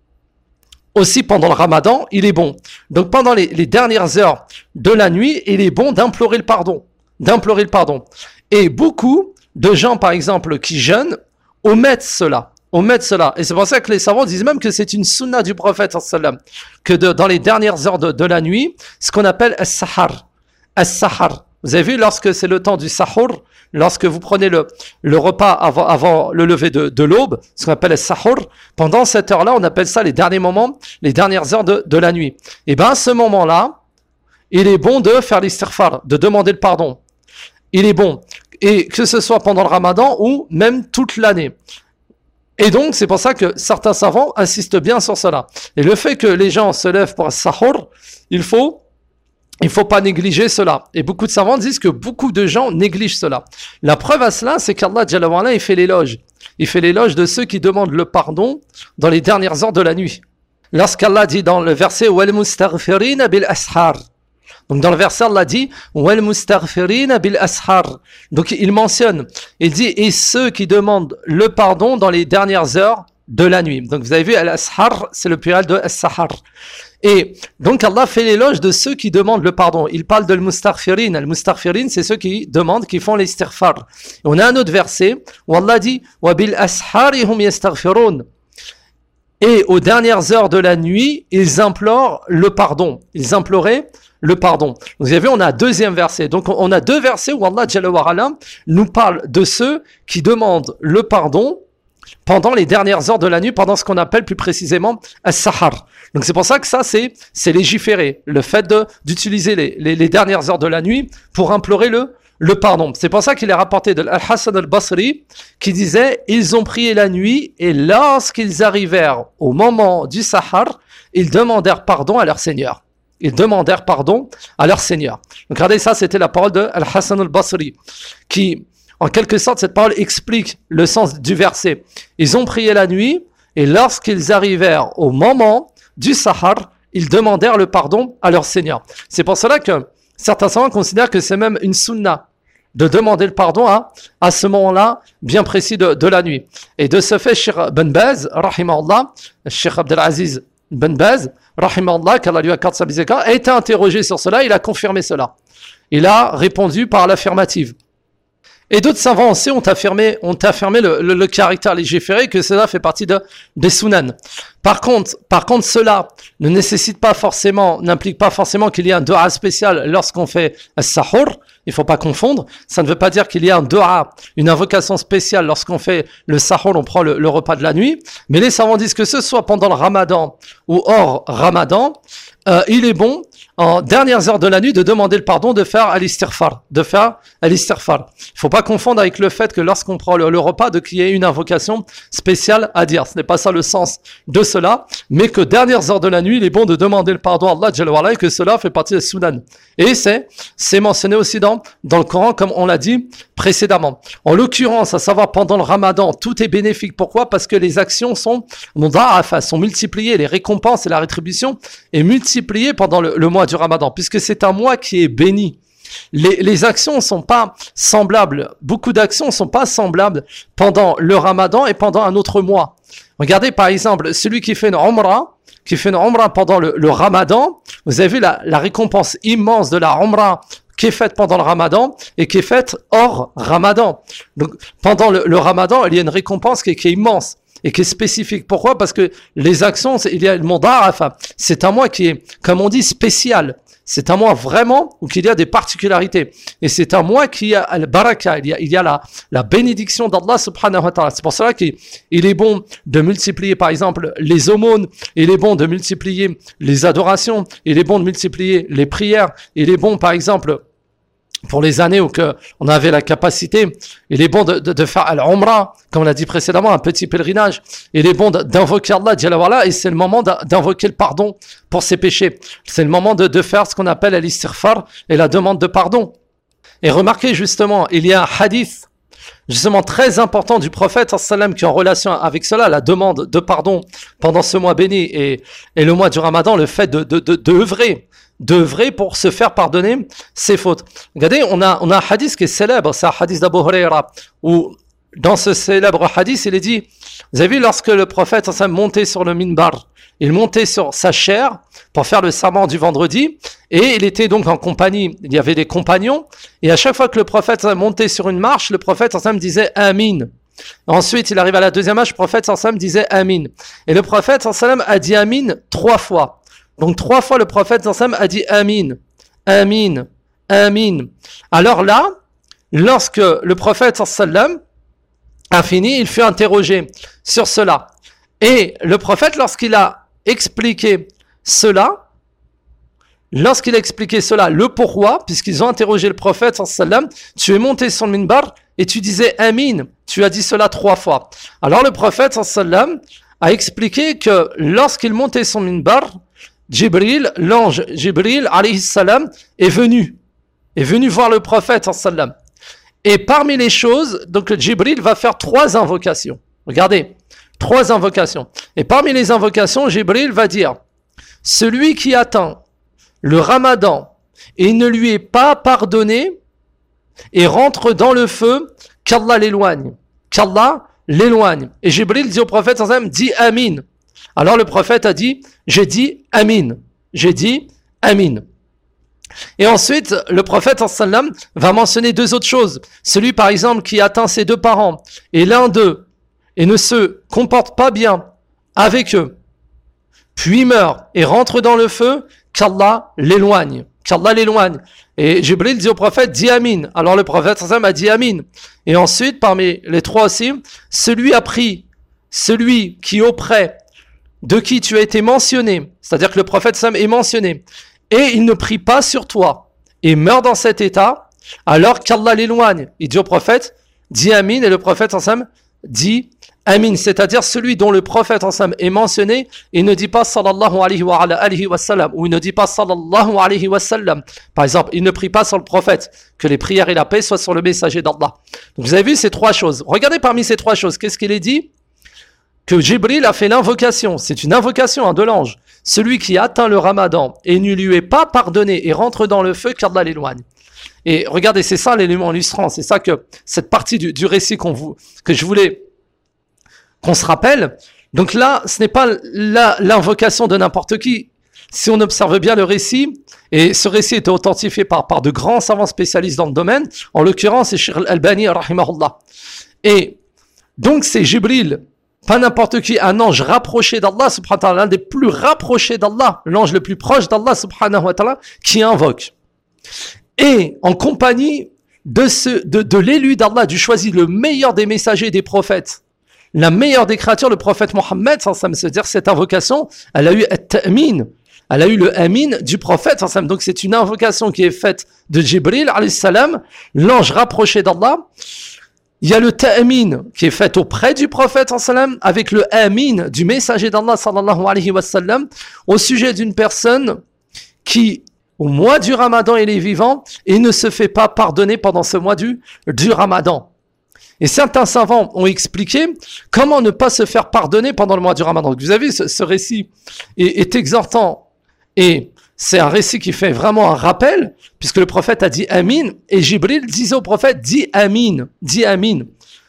aussi pendant le Ramadan, il est bon. Donc pendant les, les dernières heures de la nuit, il est bon d'implorer le pardon. D'implorer le pardon. Et beaucoup de gens, par exemple, qui jeûnent, omettent cela. Omettent cela. Et c'est pour ça que les savants disent même que c'est une sunna du prophète, sallam, que de, dans les dernières heures de, de la nuit, ce qu'on appelle as-sahar. As-sahar. Vous avez vu, lorsque c'est le temps du sahur, lorsque vous prenez le, le repas avant, avant le lever de, de l'aube, ce qu'on appelle le sahur, pendant cette heure-là, on appelle ça les derniers moments, les dernières heures de, de la nuit. Et bien, à ce moment-là, il est bon de faire l'istighfar, de demander le pardon. Il est bon. Et que ce soit pendant le Ramadan ou même toute l'année. Et donc, c'est pour ça que certains savants insistent bien sur cela. Et le fait que les gens se lèvent pour le sahur, il faut... Il ne faut pas négliger cela. Et beaucoup de savants disent que beaucoup de gens négligent cela. La preuve à cela, c'est qu'Allah Jalla wa Ala, il fait l'éloge. Il fait l'éloge de ceux qui demandent le pardon dans les dernières heures de la nuit. Lorsqu'Allah dit dans le verset « Wal mustaghfirina bil ashar ». Donc dans le verset, Allah dit « Wal mustaghfirina bil ashar ». Donc il mentionne, il dit « Et ceux qui demandent le pardon dans les dernières heures de la nuit ». Donc vous avez vu, al-ashar, c'est le pluriel de as-sahar. Et donc Allah fait l'éloge de ceux qui demandent le pardon. Il parle de l'mustaghfirin. Al-mustaghfirin, c'est ceux qui demandent, qui font l'istighfar. Et on a un autre verset où Allah dit wa bil ashari hum yastaghfirun. Et aux dernières heures de la nuit, ils implorent le pardon. Ils imploraient le pardon. Vous avez vu, on a un deuxième verset. Donc on a deux versets où Allah Jalla wa Ala nous parle de ceux qui demandent le pardon pendant les dernières heures de la nuit, pendant ce qu'on appelle plus précisément as-sahar. Donc c'est pour ça que ça, c'est, c'est légiféré, le fait de, d'utiliser les, les, les dernières heures de la nuit pour implorer le, le pardon. C'est pour ça qu'il est rapporté de Al-Hassan al-Basri qui disait « Ils ont prié la nuit et lorsqu'ils arrivèrent au moment du sahar, ils demandèrent pardon à leur Seigneur. » Ils demandèrent pardon à leur Seigneur. Donc regardez, ça c'était la parole de Al-Hassan al-Basri qui... En quelque sorte, cette parole explique le sens du verset. Ils ont prié la nuit et lorsqu'ils arrivèrent au moment du sahar, ils demandèrent le pardon à leur Seigneur. C'est pour cela que certains savants considèrent que c'est même une sunna de demander le pardon à, à ce moment-là bien précis de, de la nuit. Et de ce fait, Cheikh Ben Baz, rahimahullah, Cheikh Abdelaziz Ben Baz, rahimahullah, qu'Allah lui accorde sa miséricorde, a été interrogé sur cela, il a confirmé cela. Il a répondu par l'affirmative. Et d'autres savants aussi ont affirmé, ont affirmé le, le, le caractère légiféré, que cela fait partie de, des sunan. Par contre, par contre, cela ne nécessite pas forcément, n'implique pas forcément qu'il y ait un dua spécial lorsqu'on fait as-sahur. Il faut pas confondre. Ça ne veut pas dire qu'il y a un dua, une invocation spéciale lorsqu'on fait le sahur, on prend le, le repas de la nuit. Mais les savants disent que ce soit pendant le ramadan ou hors ramadan, euh, il est bon, en dernières heures de la nuit, de demander le pardon, de faire al-istighfar, de faire al-istighfar. Il faut pas confondre avec le fait que lorsqu'on prend le, le repas, de qu'il y ait une invocation spéciale à dire. Ce n'est pas ça le sens de cela, mais que dernières heures de la nuit, il est bon de demander le pardon à Allah Jalla wa Ala, et que cela fait partie des sunan. Et c'est, c'est mentionné aussi dans, dans le Coran, comme on l'a dit précédemment. En l'occurrence, à savoir pendant le ramadan, tout est bénéfique. Pourquoi? Parce que les actions sont, sont multipliées, les récompenses et la rétribution est multipliée pendant le, le mois du ramadan, puisque c'est un mois qui est béni. Les, les actions sont pas semblables, beaucoup d'actions sont pas semblables pendant le ramadan et pendant un autre mois. Regardez par exemple, celui qui fait une umrah, qui fait une umrah pendant le, le ramadan, vous avez vu la, la récompense immense de la umrah qui est faite pendant le ramadan et qui est faite hors ramadan. Donc pendant le, le ramadan, il y a une récompense qui est, qui est immense et qui est spécifique. Pourquoi? Parce que les actions, il y a le mudha'afa. C'est un mois qui est, comme on dit, spécial. C'est un mois vraiment où il y a des particularités. Et c'est un mois qui a le baraka, il y a, il y a la, la bénédiction d'Allah subhanahu wa ta'ala. C'est pour cela qu'il il est bon de multiplier par exemple les aumônes, il est bon de multiplier les adorations, il est bon de multiplier les prières, il est bon par exemple pour les années où que on avait la capacité, il est bon de, de, de faire al-umrah, comme on l'a dit précédemment, un petit pèlerinage. Il est bon d'invoquer Allah, Jalla wa Ala, et c'est le moment d'invoquer le pardon pour ses péchés. C'est le moment de, de faire ce qu'on appelle al-istighfar et la demande de pardon. Et remarquez justement, il y a un hadith justement très important du prophète sallam qui est en relation avec cela, la demande de pardon pendant ce mois béni et, et le mois du ramadan, le fait de, de, de, de œuvrer. d'œuvrer pour se faire pardonner ses fautes. Regardez, on a, on a un hadith qui est célèbre, c'est un hadith d'Abu Huraira, où dans ce célèbre hadith, il est dit, vous avez vu lorsque le prophète montait sur le minbar, il montait sur sa chair pour faire le serment du vendredi, et il était donc en compagnie, il y avait des compagnons, et à chaque fois que le prophète montait sur une marche, le prophète disait Amin. Ensuite, il arrive à la deuxième marche, le prophète disait Amin. Et le prophète a dit Amin trois fois. Donc trois fois le prophète a dit Amin, Amin, Amin. Alors là, lorsque le prophète a fini, il fut interrogé sur cela. Et le prophète, lorsqu'il a expliqué cela, lorsqu'il a expliqué cela, le pourquoi, puisqu'ils ont interrogé le prophète, tu es monté sur le minbar et tu disais Amin, tu as dit cela trois fois. Alors le prophète a expliqué que lorsqu'il montait sur le minbar, Jibril, l'ange Jibril, alayhi salam, est venu, est venu voir le prophète, sallam. Et parmi les choses, donc Jibril va faire trois invocations. Regardez, trois invocations. Et parmi les invocations, Jibril va dire, celui qui atteint le ramadan et ne lui est pas pardonné et rentre dans le feu, qu'Allah l'éloigne. Qu'Allah l'éloigne. Et Jibril dit au prophète, sallam, dit Amin. Alors le prophète a dit, j'ai dit Amin, j'ai dit Amin. Et ensuite, le prophète sallam va mentionner deux autres choses. Celui par exemple qui atteint ses deux parents et l'un d'eux et ne se comporte pas bien avec eux, puis meurt et rentre dans le feu, qu'Allah l'éloigne, qu'Allah l'éloigne. Et Jibril dit au prophète, dis Amin. Alors le prophète sallam a dit Amin. Et ensuite, parmi les trois aussi, celui a pris, celui qui auprès de qui tu as été mentionné, c'est-à-dire que le prophète Sam est mentionné, et il ne prie pas sur toi, et meurt dans cet état, alors qu'Allah l'éloigne. Il dit au prophète, dis Amin, et le prophète Sam dit Amin, c'est-à-dire celui dont le prophète Sam est mentionné, il ne dit pas sallallahu alayhi wa alayhi wa sallam, ou il ne dit pas sallallahu alayhi wa sallam. Par exemple, il ne prie pas sur le prophète, que les prières et la paix soient sur le messager d'Allah. Donc vous avez vu ces trois choses. Regardez parmi ces trois choses, qu'est-ce qu'il est dit? Que Jibril a fait l'invocation, c'est une invocation hein, de l'ange, celui qui atteint le ramadan et ne lui est pas pardonné et rentre dans le feu, qu'Allah l'éloigne. Et regardez, c'est ça l'élément illustrant, c'est ça que cette partie du, du récit qu'on vous, que je voulais qu'on se rappelle. Donc là, ce n'est pas la, l'invocation de n'importe qui, si on observe bien le récit, et ce récit était authentifié par, par de grands savants spécialistes dans le domaine, en l'occurrence c'est Cheikh Al-Albani rahimahullah. Et donc c'est Jibril, pas n'importe qui, un ange rapproché d'Allah subhanahu wa ta'ala, l'un des plus rapprochés d'Allah, l'ange le plus proche d'Allah subhanahu wa ta'ala, qui invoque. Et en compagnie de, ce, de, de l'élu d'Allah, du choisi, le meilleur des messagers des prophètes, la meilleure des créatures, le prophète Mohammed, ça me dire cette invocation, elle a eu at-ta'min, elle a eu le amin du prophète, donc c'est une invocation qui est faite de Jibril alayhi salam, l'ange rapproché d'Allah. Il y a le ta'min qui est fait auprès du prophète avec le amin du messager d'Allah sallallahu alayhi wa sallam au sujet d'une personne qui au mois du Ramadan il est vivant et ne se fait pas pardonner pendant ce mois du, du Ramadan. Et certains savants ont expliqué comment ne pas se faire pardonner pendant le mois du Ramadan. Donc vous avez ce, ce récit est, est exhortant et c'est un récit qui fait vraiment un rappel, puisque le prophète a dit Amin, et Jibril disait au prophète, dis Amin, dis Amin.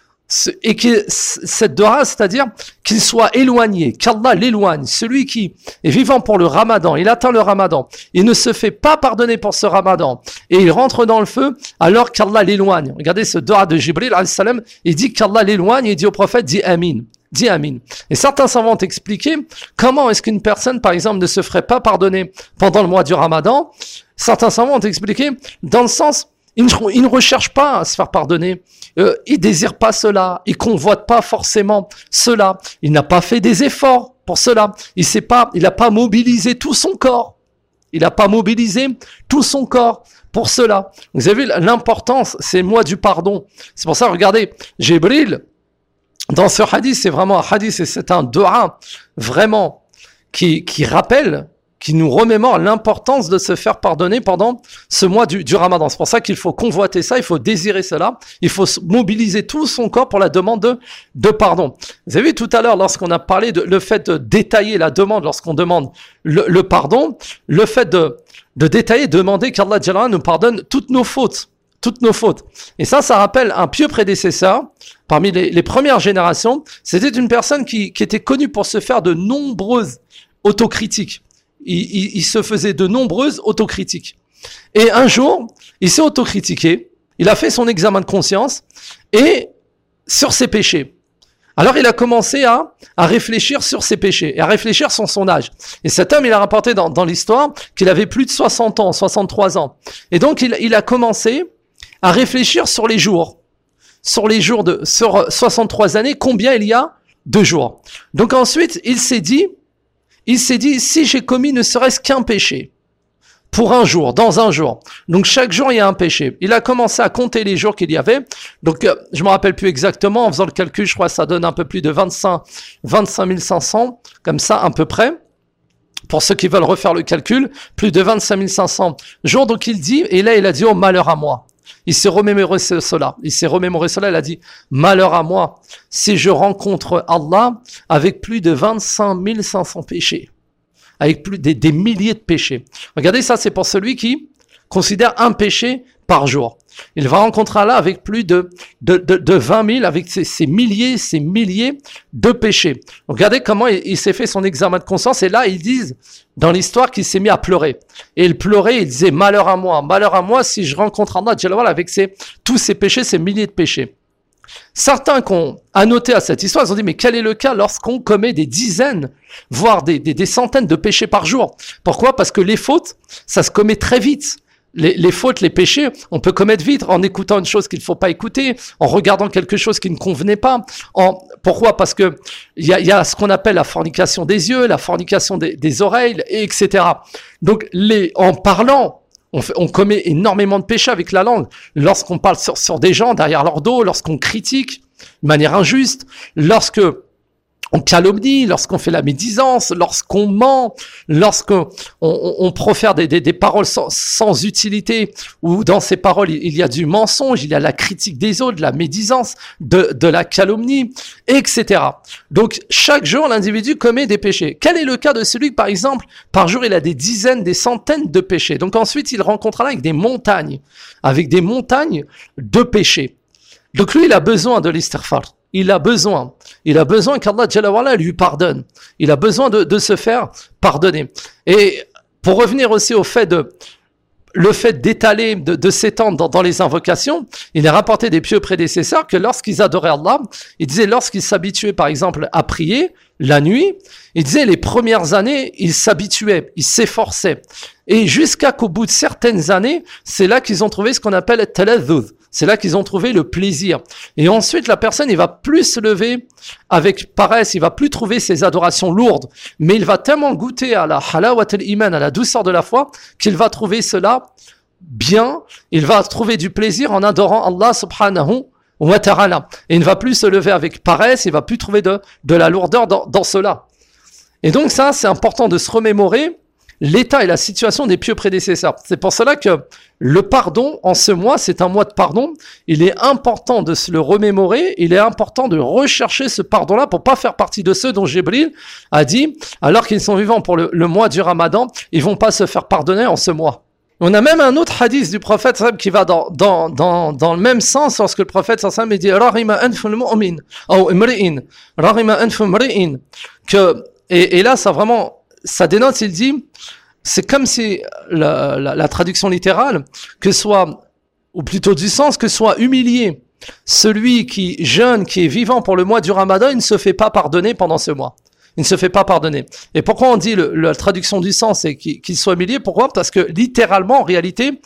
Et que cette dua, c'est-à-dire qu'il soit éloigné, qu'Allah l'éloigne. Celui qui est vivant pour le Ramadan, il atteint le Ramadan, il ne se fait pas pardonner pour ce Ramadan, et il rentre dans le feu alors qu'Allah l'éloigne. Regardez ce dua de Jibril, alayhi salam, il dit qu'Allah l'éloigne, et il dit au prophète, dis Amin. Dis Amin. Et certains savants ont expliqué comment est-ce qu'une personne, par exemple, ne se ferait pas pardonner pendant le mois du Ramadan. Certains savants ont expliqué dans le sens, il ne, il ne recherche pas à se faire pardonner. Euh, il désire pas cela. Il convoite pas forcément cela. Il n'a pas fait des efforts pour cela. Il sait pas, il n'a pas mobilisé tout son corps. Il n'a pas mobilisé tout son corps pour cela. Vous avez vu l'importance, c'est le mois du pardon. C'est pour ça, regardez, Jibril, dans ce hadith, c'est vraiment un hadith et c'est un dua vraiment qui, qui rappelle, qui nous remémore l'importance de se faire pardonner pendant ce mois du, du Ramadan. C'est pour ça qu'il faut convoiter ça, il faut désirer cela, il faut mobiliser tout son corps pour la demande de, de pardon. Vous avez vu tout à l'heure, lorsqu'on a parlé de le fait de détailler la demande, lorsqu'on demande le, le pardon, le fait de, de détailler, demander qu'Allah Jalla nous pardonne toutes nos fautes. Toutes nos fautes. Et ça, ça rappelle un pieux prédécesseur, parmi les, les premières générations, c'était une personne qui, qui était connue pour se faire de nombreuses autocritiques. Il, il, il se faisait de nombreuses autocritiques. Et un jour, il s'est autocritiqué, il a fait son examen de conscience, et sur ses péchés. Alors il a commencé à, à réfléchir sur ses péchés, et à réfléchir sur son âge. Et cet homme, il a rapporté dans, dans l'histoire qu'il avait plus de soixante ans, soixante-trois ans. Et donc il, il a commencé à réfléchir sur les jours, sur les jours de sur soixante-trois années, combien il y a de jours. Donc ensuite, il s'est dit, il s'est dit, si j'ai commis ne serait-ce qu'un péché, pour un jour, dans un jour. Donc chaque jour, il y a un péché. Il a commencé à compter les jours qu'il y avait. Donc euh, je me rappelle plus exactement, en faisant le calcul, je crois que ça donne un peu plus de vingt-cinq mille cinq cents, comme ça à peu près. Pour ceux qui veulent refaire le calcul, plus de vingt-cinq mille cinq cents jours. Donc il dit, et là il a dit, oh malheur à moi. Il s'est remémoré cela. Il s'est remémoré cela. Il a dit, malheur à moi, si je rencontre Allah avec plus de vingt-cinq mille cinq cents péchés. Avec plus des, des milliers de péchés. Regardez, ça c'est pour celui qui considère un péché par jour. Il va rencontrer Allah avec plus de, de, de, de vingt mille, avec ces, ces milliers, ces milliers de péchés. Regardez comment il, il s'est fait son examen de conscience. Et là, ils disent, dans l'histoire, qu'il s'est mis à pleurer. Et il pleurait, il disait, malheur à moi, malheur à moi si je rencontre Allah Jalla avec ses, tous ces péchés, ces milliers de péchés. Certains qui ont annoté à cette histoire, ils ont dit, mais quel est le cas lorsqu'on commet des dizaines, voire des, des, des centaines de péchés par jour? Pourquoi? Parce que les fautes, ça se commet très vite. Les, les fautes, les péchés, on peut commettre vite en écoutant une chose qu'il ne faut pas écouter, en regardant quelque chose qui ne convenait pas. En, pourquoi? Parce que il y a, y a ce qu'on appelle la fornication des yeux, la fornication des, des oreilles, et etc. Donc, les, en parlant, on, fait, on commet énormément de péchés avec la langue. Lorsqu'on parle sur, sur des gens derrière leur dos, lorsqu'on critique de manière injuste, lorsque on calomnie, lorsqu'on fait la médisance, lorsqu'on ment, lorsqu'on on, on profère des, des, des paroles sans, sans utilité, ou dans ces paroles il y a du mensonge, il y a la critique des autres, de la médisance, de, de la calomnie, et cetera. Donc chaque jour l'individu commet des péchés. Quel est le cas de celui que par exemple par jour il a des dizaines, des centaines de péchés? Donc ensuite il rencontrera avec des montagnes, avec des montagnes de péchés. Donc lui il a besoin de l'istighfar. Il a besoin, il a besoin qu'Allah Jalla wa Ala lui pardonne. Il a besoin de, de se faire pardonner. Et pour revenir aussi au fait de le fait d'étaler, de, de s'étendre dans, dans les invocations, il est rapporté des pieux prédécesseurs que lorsqu'ils adoraient Allah, ils disaient lorsqu'ils s'habituaient par exemple à prier la nuit, ils disaient les premières années, ils s'habituaient, ils s'efforçaient. Et jusqu'à qu'au bout de certaines années, c'est là qu'ils ont trouvé ce qu'on appelle taladhud. C'est là qu'ils ont trouvé le plaisir. Et ensuite, la personne, il va plus se lever avec paresse, il va plus trouver ses adorations lourdes, mais il va tellement goûter à la halawat al-iman, à la douceur de la foi, qu'il va trouver cela bien, il va trouver du plaisir en adorant Allah subhanahu wa ta'ala. Et il ne va plus se lever avec paresse, il va plus trouver de, de la lourdeur dans, dans cela. Et donc ça, c'est important de se remémorer l'état et la situation des pieux prédécesseurs. C'est pour cela que le pardon, en ce mois, c'est un mois de pardon. Il est important de se le remémorer. Il est important de rechercher ce pardon-là pour pas faire partie de ceux dont Jibril a dit, alors qu'ils sont vivants pour le, le mois du Ramadan, ils vont pas se faire pardonner en ce mois. On a même un autre hadith du prophète qui va dans, dans, dans, dans le même sens lorsque le prophète il dit « Rahima anful mu'min » ou « imri'in » « Rahima anful imri'in » que et, et là, ça vraiment... ça dénote, il dit, c'est comme si la, la, la traduction littérale, que soit, ou plutôt du sens, que soit humilié celui qui jeûne, qui est vivant pour le mois du Ramadan, il ne se fait pas pardonner pendant ce mois. Il ne se fait pas pardonner. Et pourquoi on dit le, la traduction du sens c'est qu'il, qu'il soit humilié? Pourquoi? Parce que littéralement, en réalité,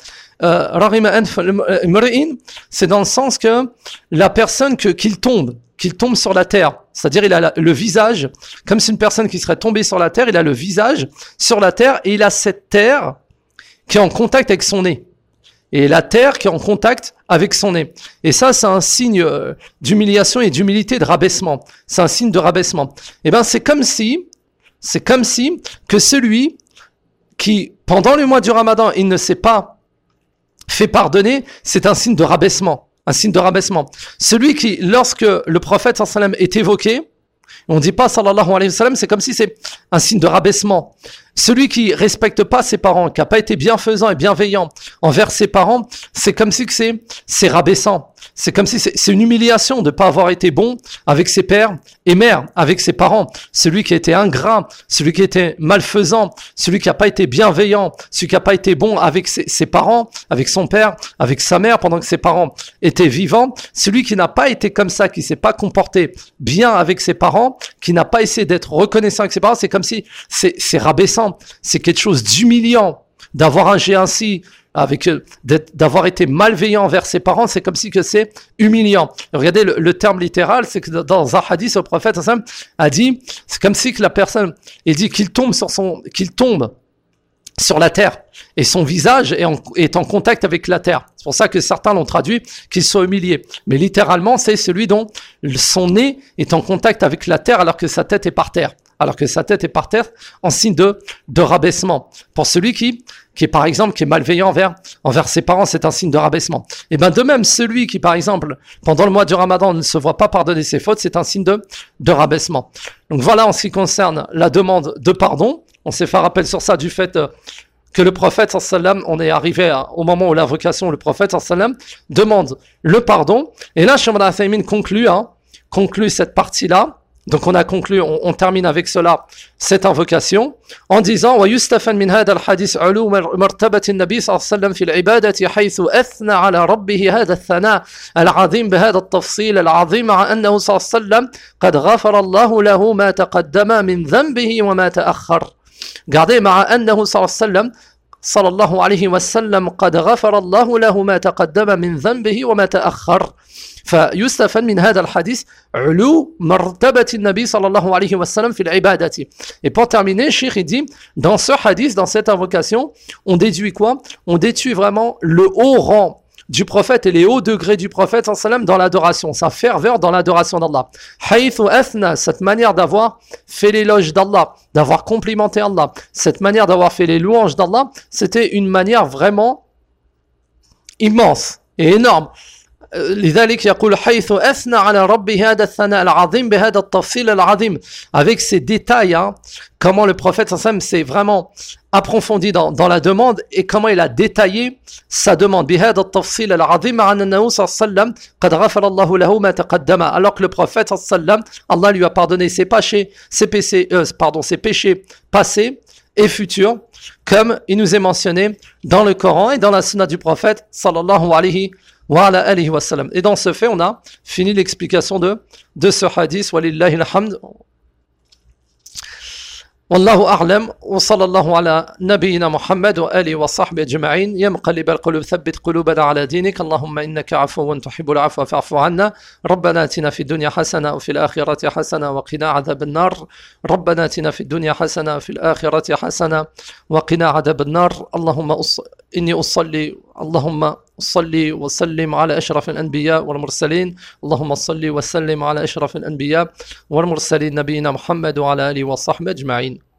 euh, c'est dans le sens que la personne que, qu'il tombe, qu'il tombe sur la terre. C'est-à-dire, il a la, le visage, comme si une personne qui serait tombée sur la terre, il a le visage sur la terre et il a cette terre qui est en contact avec son nez. Et la terre qui est en contact avec son nez. Et ça, c'est un signe euh, d'humiliation et d'humilité, de rabaissement. C'est un signe de rabaissement. Et ben, c'est comme si, c'est comme si que celui qui, pendant le mois du Ramadan, il ne s'est pas fait pardonner, c'est un signe de rabaissement. Un signe de rabaissement. Celui qui, lorsque le prophète sallallahu alayhi wa sallam est évoqué, on ne dit pas sallallahu alayhi wa sallam, c'est comme si c'est un signe de rabaissement. Celui qui respecte pas ses parents, qui n'a pas été bienfaisant et bienveillant envers ses parents, c'est comme si que c'est, c'est rabaissant. C'est comme si c'est, c'est une humiliation de ne pas avoir été bon avec ses pères et mères, avec ses parents. Celui qui a été ingrat, celui qui a été malfaisant, celui qui n'a pas été bienveillant, celui qui n'a pas été bon avec ses, ses parents, avec son père, avec sa mère pendant que ses parents étaient vivants. Celui qui n'a pas été comme ça, qui s'est pas comporté bien avec ses parents, qui n'a pas essayé d'être reconnaissant avec ses parents, c'est comme si c'est, c'est rabaissant. C'est quelque chose d'humiliant d'avoir agi ainsi, avec d'avoir été malveillant envers ses parents, c'est comme si que c'est humiliant. Regardez le, le terme littéral, c'est que dans un hadith, le prophète a dit, c'est comme si que la personne, il dit qu'il tombe sur son, qu'il tombe sur la terre et son visage est en, est en contact avec la terre. C'est pour ça que certains l'ont traduit qu'il soit humilié. Mais littéralement, c'est celui dont son nez est en contact avec la terre alors que sa tête est par terre. Alors que sa tête est par terre en signe de, de rabaissement. Pour celui qui, qui est par exemple, qui est malveillant envers, envers ses parents, c'est un signe de rabaissement. Et bien de même, celui qui par exemple, pendant le mois du Ramadan ne se voit pas pardonner ses fautes, c'est un signe de, de rabaissement. Donc voilà en ce qui concerne la demande de pardon. On s'est fait rappel sur ça du fait euh, que le prophète sallam, on est arrivé à, au moment où l'invocation, le prophète sallam demande le pardon. Et là, Cheikh Al-Uthaymin conclut, hein, conclut cette partie-là. Donc on a conclu, on, on termine avec cela, cette invocation, en disant وَيُسْتَفَنْ مِنْ هَذَا الْحَدِيثِ عُلُو مَرْتَبَةِ النَّبِي صلى الله عليه وسلم في العبادة حيث أثنى على ربه هذا الثناء العظيم بهذا التفصيل العظيم مع أنه صلى الله عليه وسلم قد غفر الله له ما تقدم من ذنبه وما تأخر. Regardez, مع أنه صلى الله عليه وسلم صلى الله عليه وسلم قد غفر الله له ما تقدم من ذنبه وما تأخر. فيستفاد من هذا الحديث علو مرتبة النبي صلى الله عليه وسلم في العبادة. Et pour terminer, Cheikh il dit, dans ce hadith, dans cette invocation, on déduit quoi? On déduit vraiment le haut rang du prophète et les hauts degrés du prophète sallam dans l'adoration, sa ferveur dans l'adoration d'Allah. Haythu athna, cette manière d'avoir fait l'éloge d'Allah, d'avoir complimenté Allah, cette manière d'avoir fait les louanges d'Allah, c'était une manière vraiment immense et énorme. لذلك يقول حيث أثنى على ربه هذا الثناء العظيم بهذا التفصيل العظيم, avec ces détails, hein, comment le prophète sallallahu alayhi wa sallam s'est vraiment approfondi dans, dans la demande et comment il a détaillé sa demande. بهذا التفصيل العظيم مع أنه صلى الله عليه وسلم قد غفر الله له ما تقدم, alors que le prophète sallallahu alayhi wa sallam, Allah lui a pardonné ses péchés, ses péchés, euh, pardon, ses péchés passés et futurs. comme il nous est mentionné dans le Coran et dans la sunna du prophète sallallahu alayhi wa ala alihi wa sallam. Et dans ce fait, on a fini l'explication de, de ce hadith. Walillahi alhamd. والله أعلم وصلى الله على نبينا محمد وآله وصحبه أجمعين. يا مقلب القلوب ثبت قلوبنا على دينك. اللهم إنك عفو تحب العفو فاعف عنا. ربنا آتنا في الدنيا حسنة وفي الآخرة حسنة وقنا عذاب النار. ربنا آتنا في الدنيا حسنة وفي الآخرة حسنة وقنا عذاب النار. اللهم أص... إني أصلي اللهم صلي وسلم على أشرف الأنبياء والمرسلين. اللهم صل وسلم على أشرف الأنبياء والمرسلين نبينا محمد وعلى آله وصحبه أجمعين.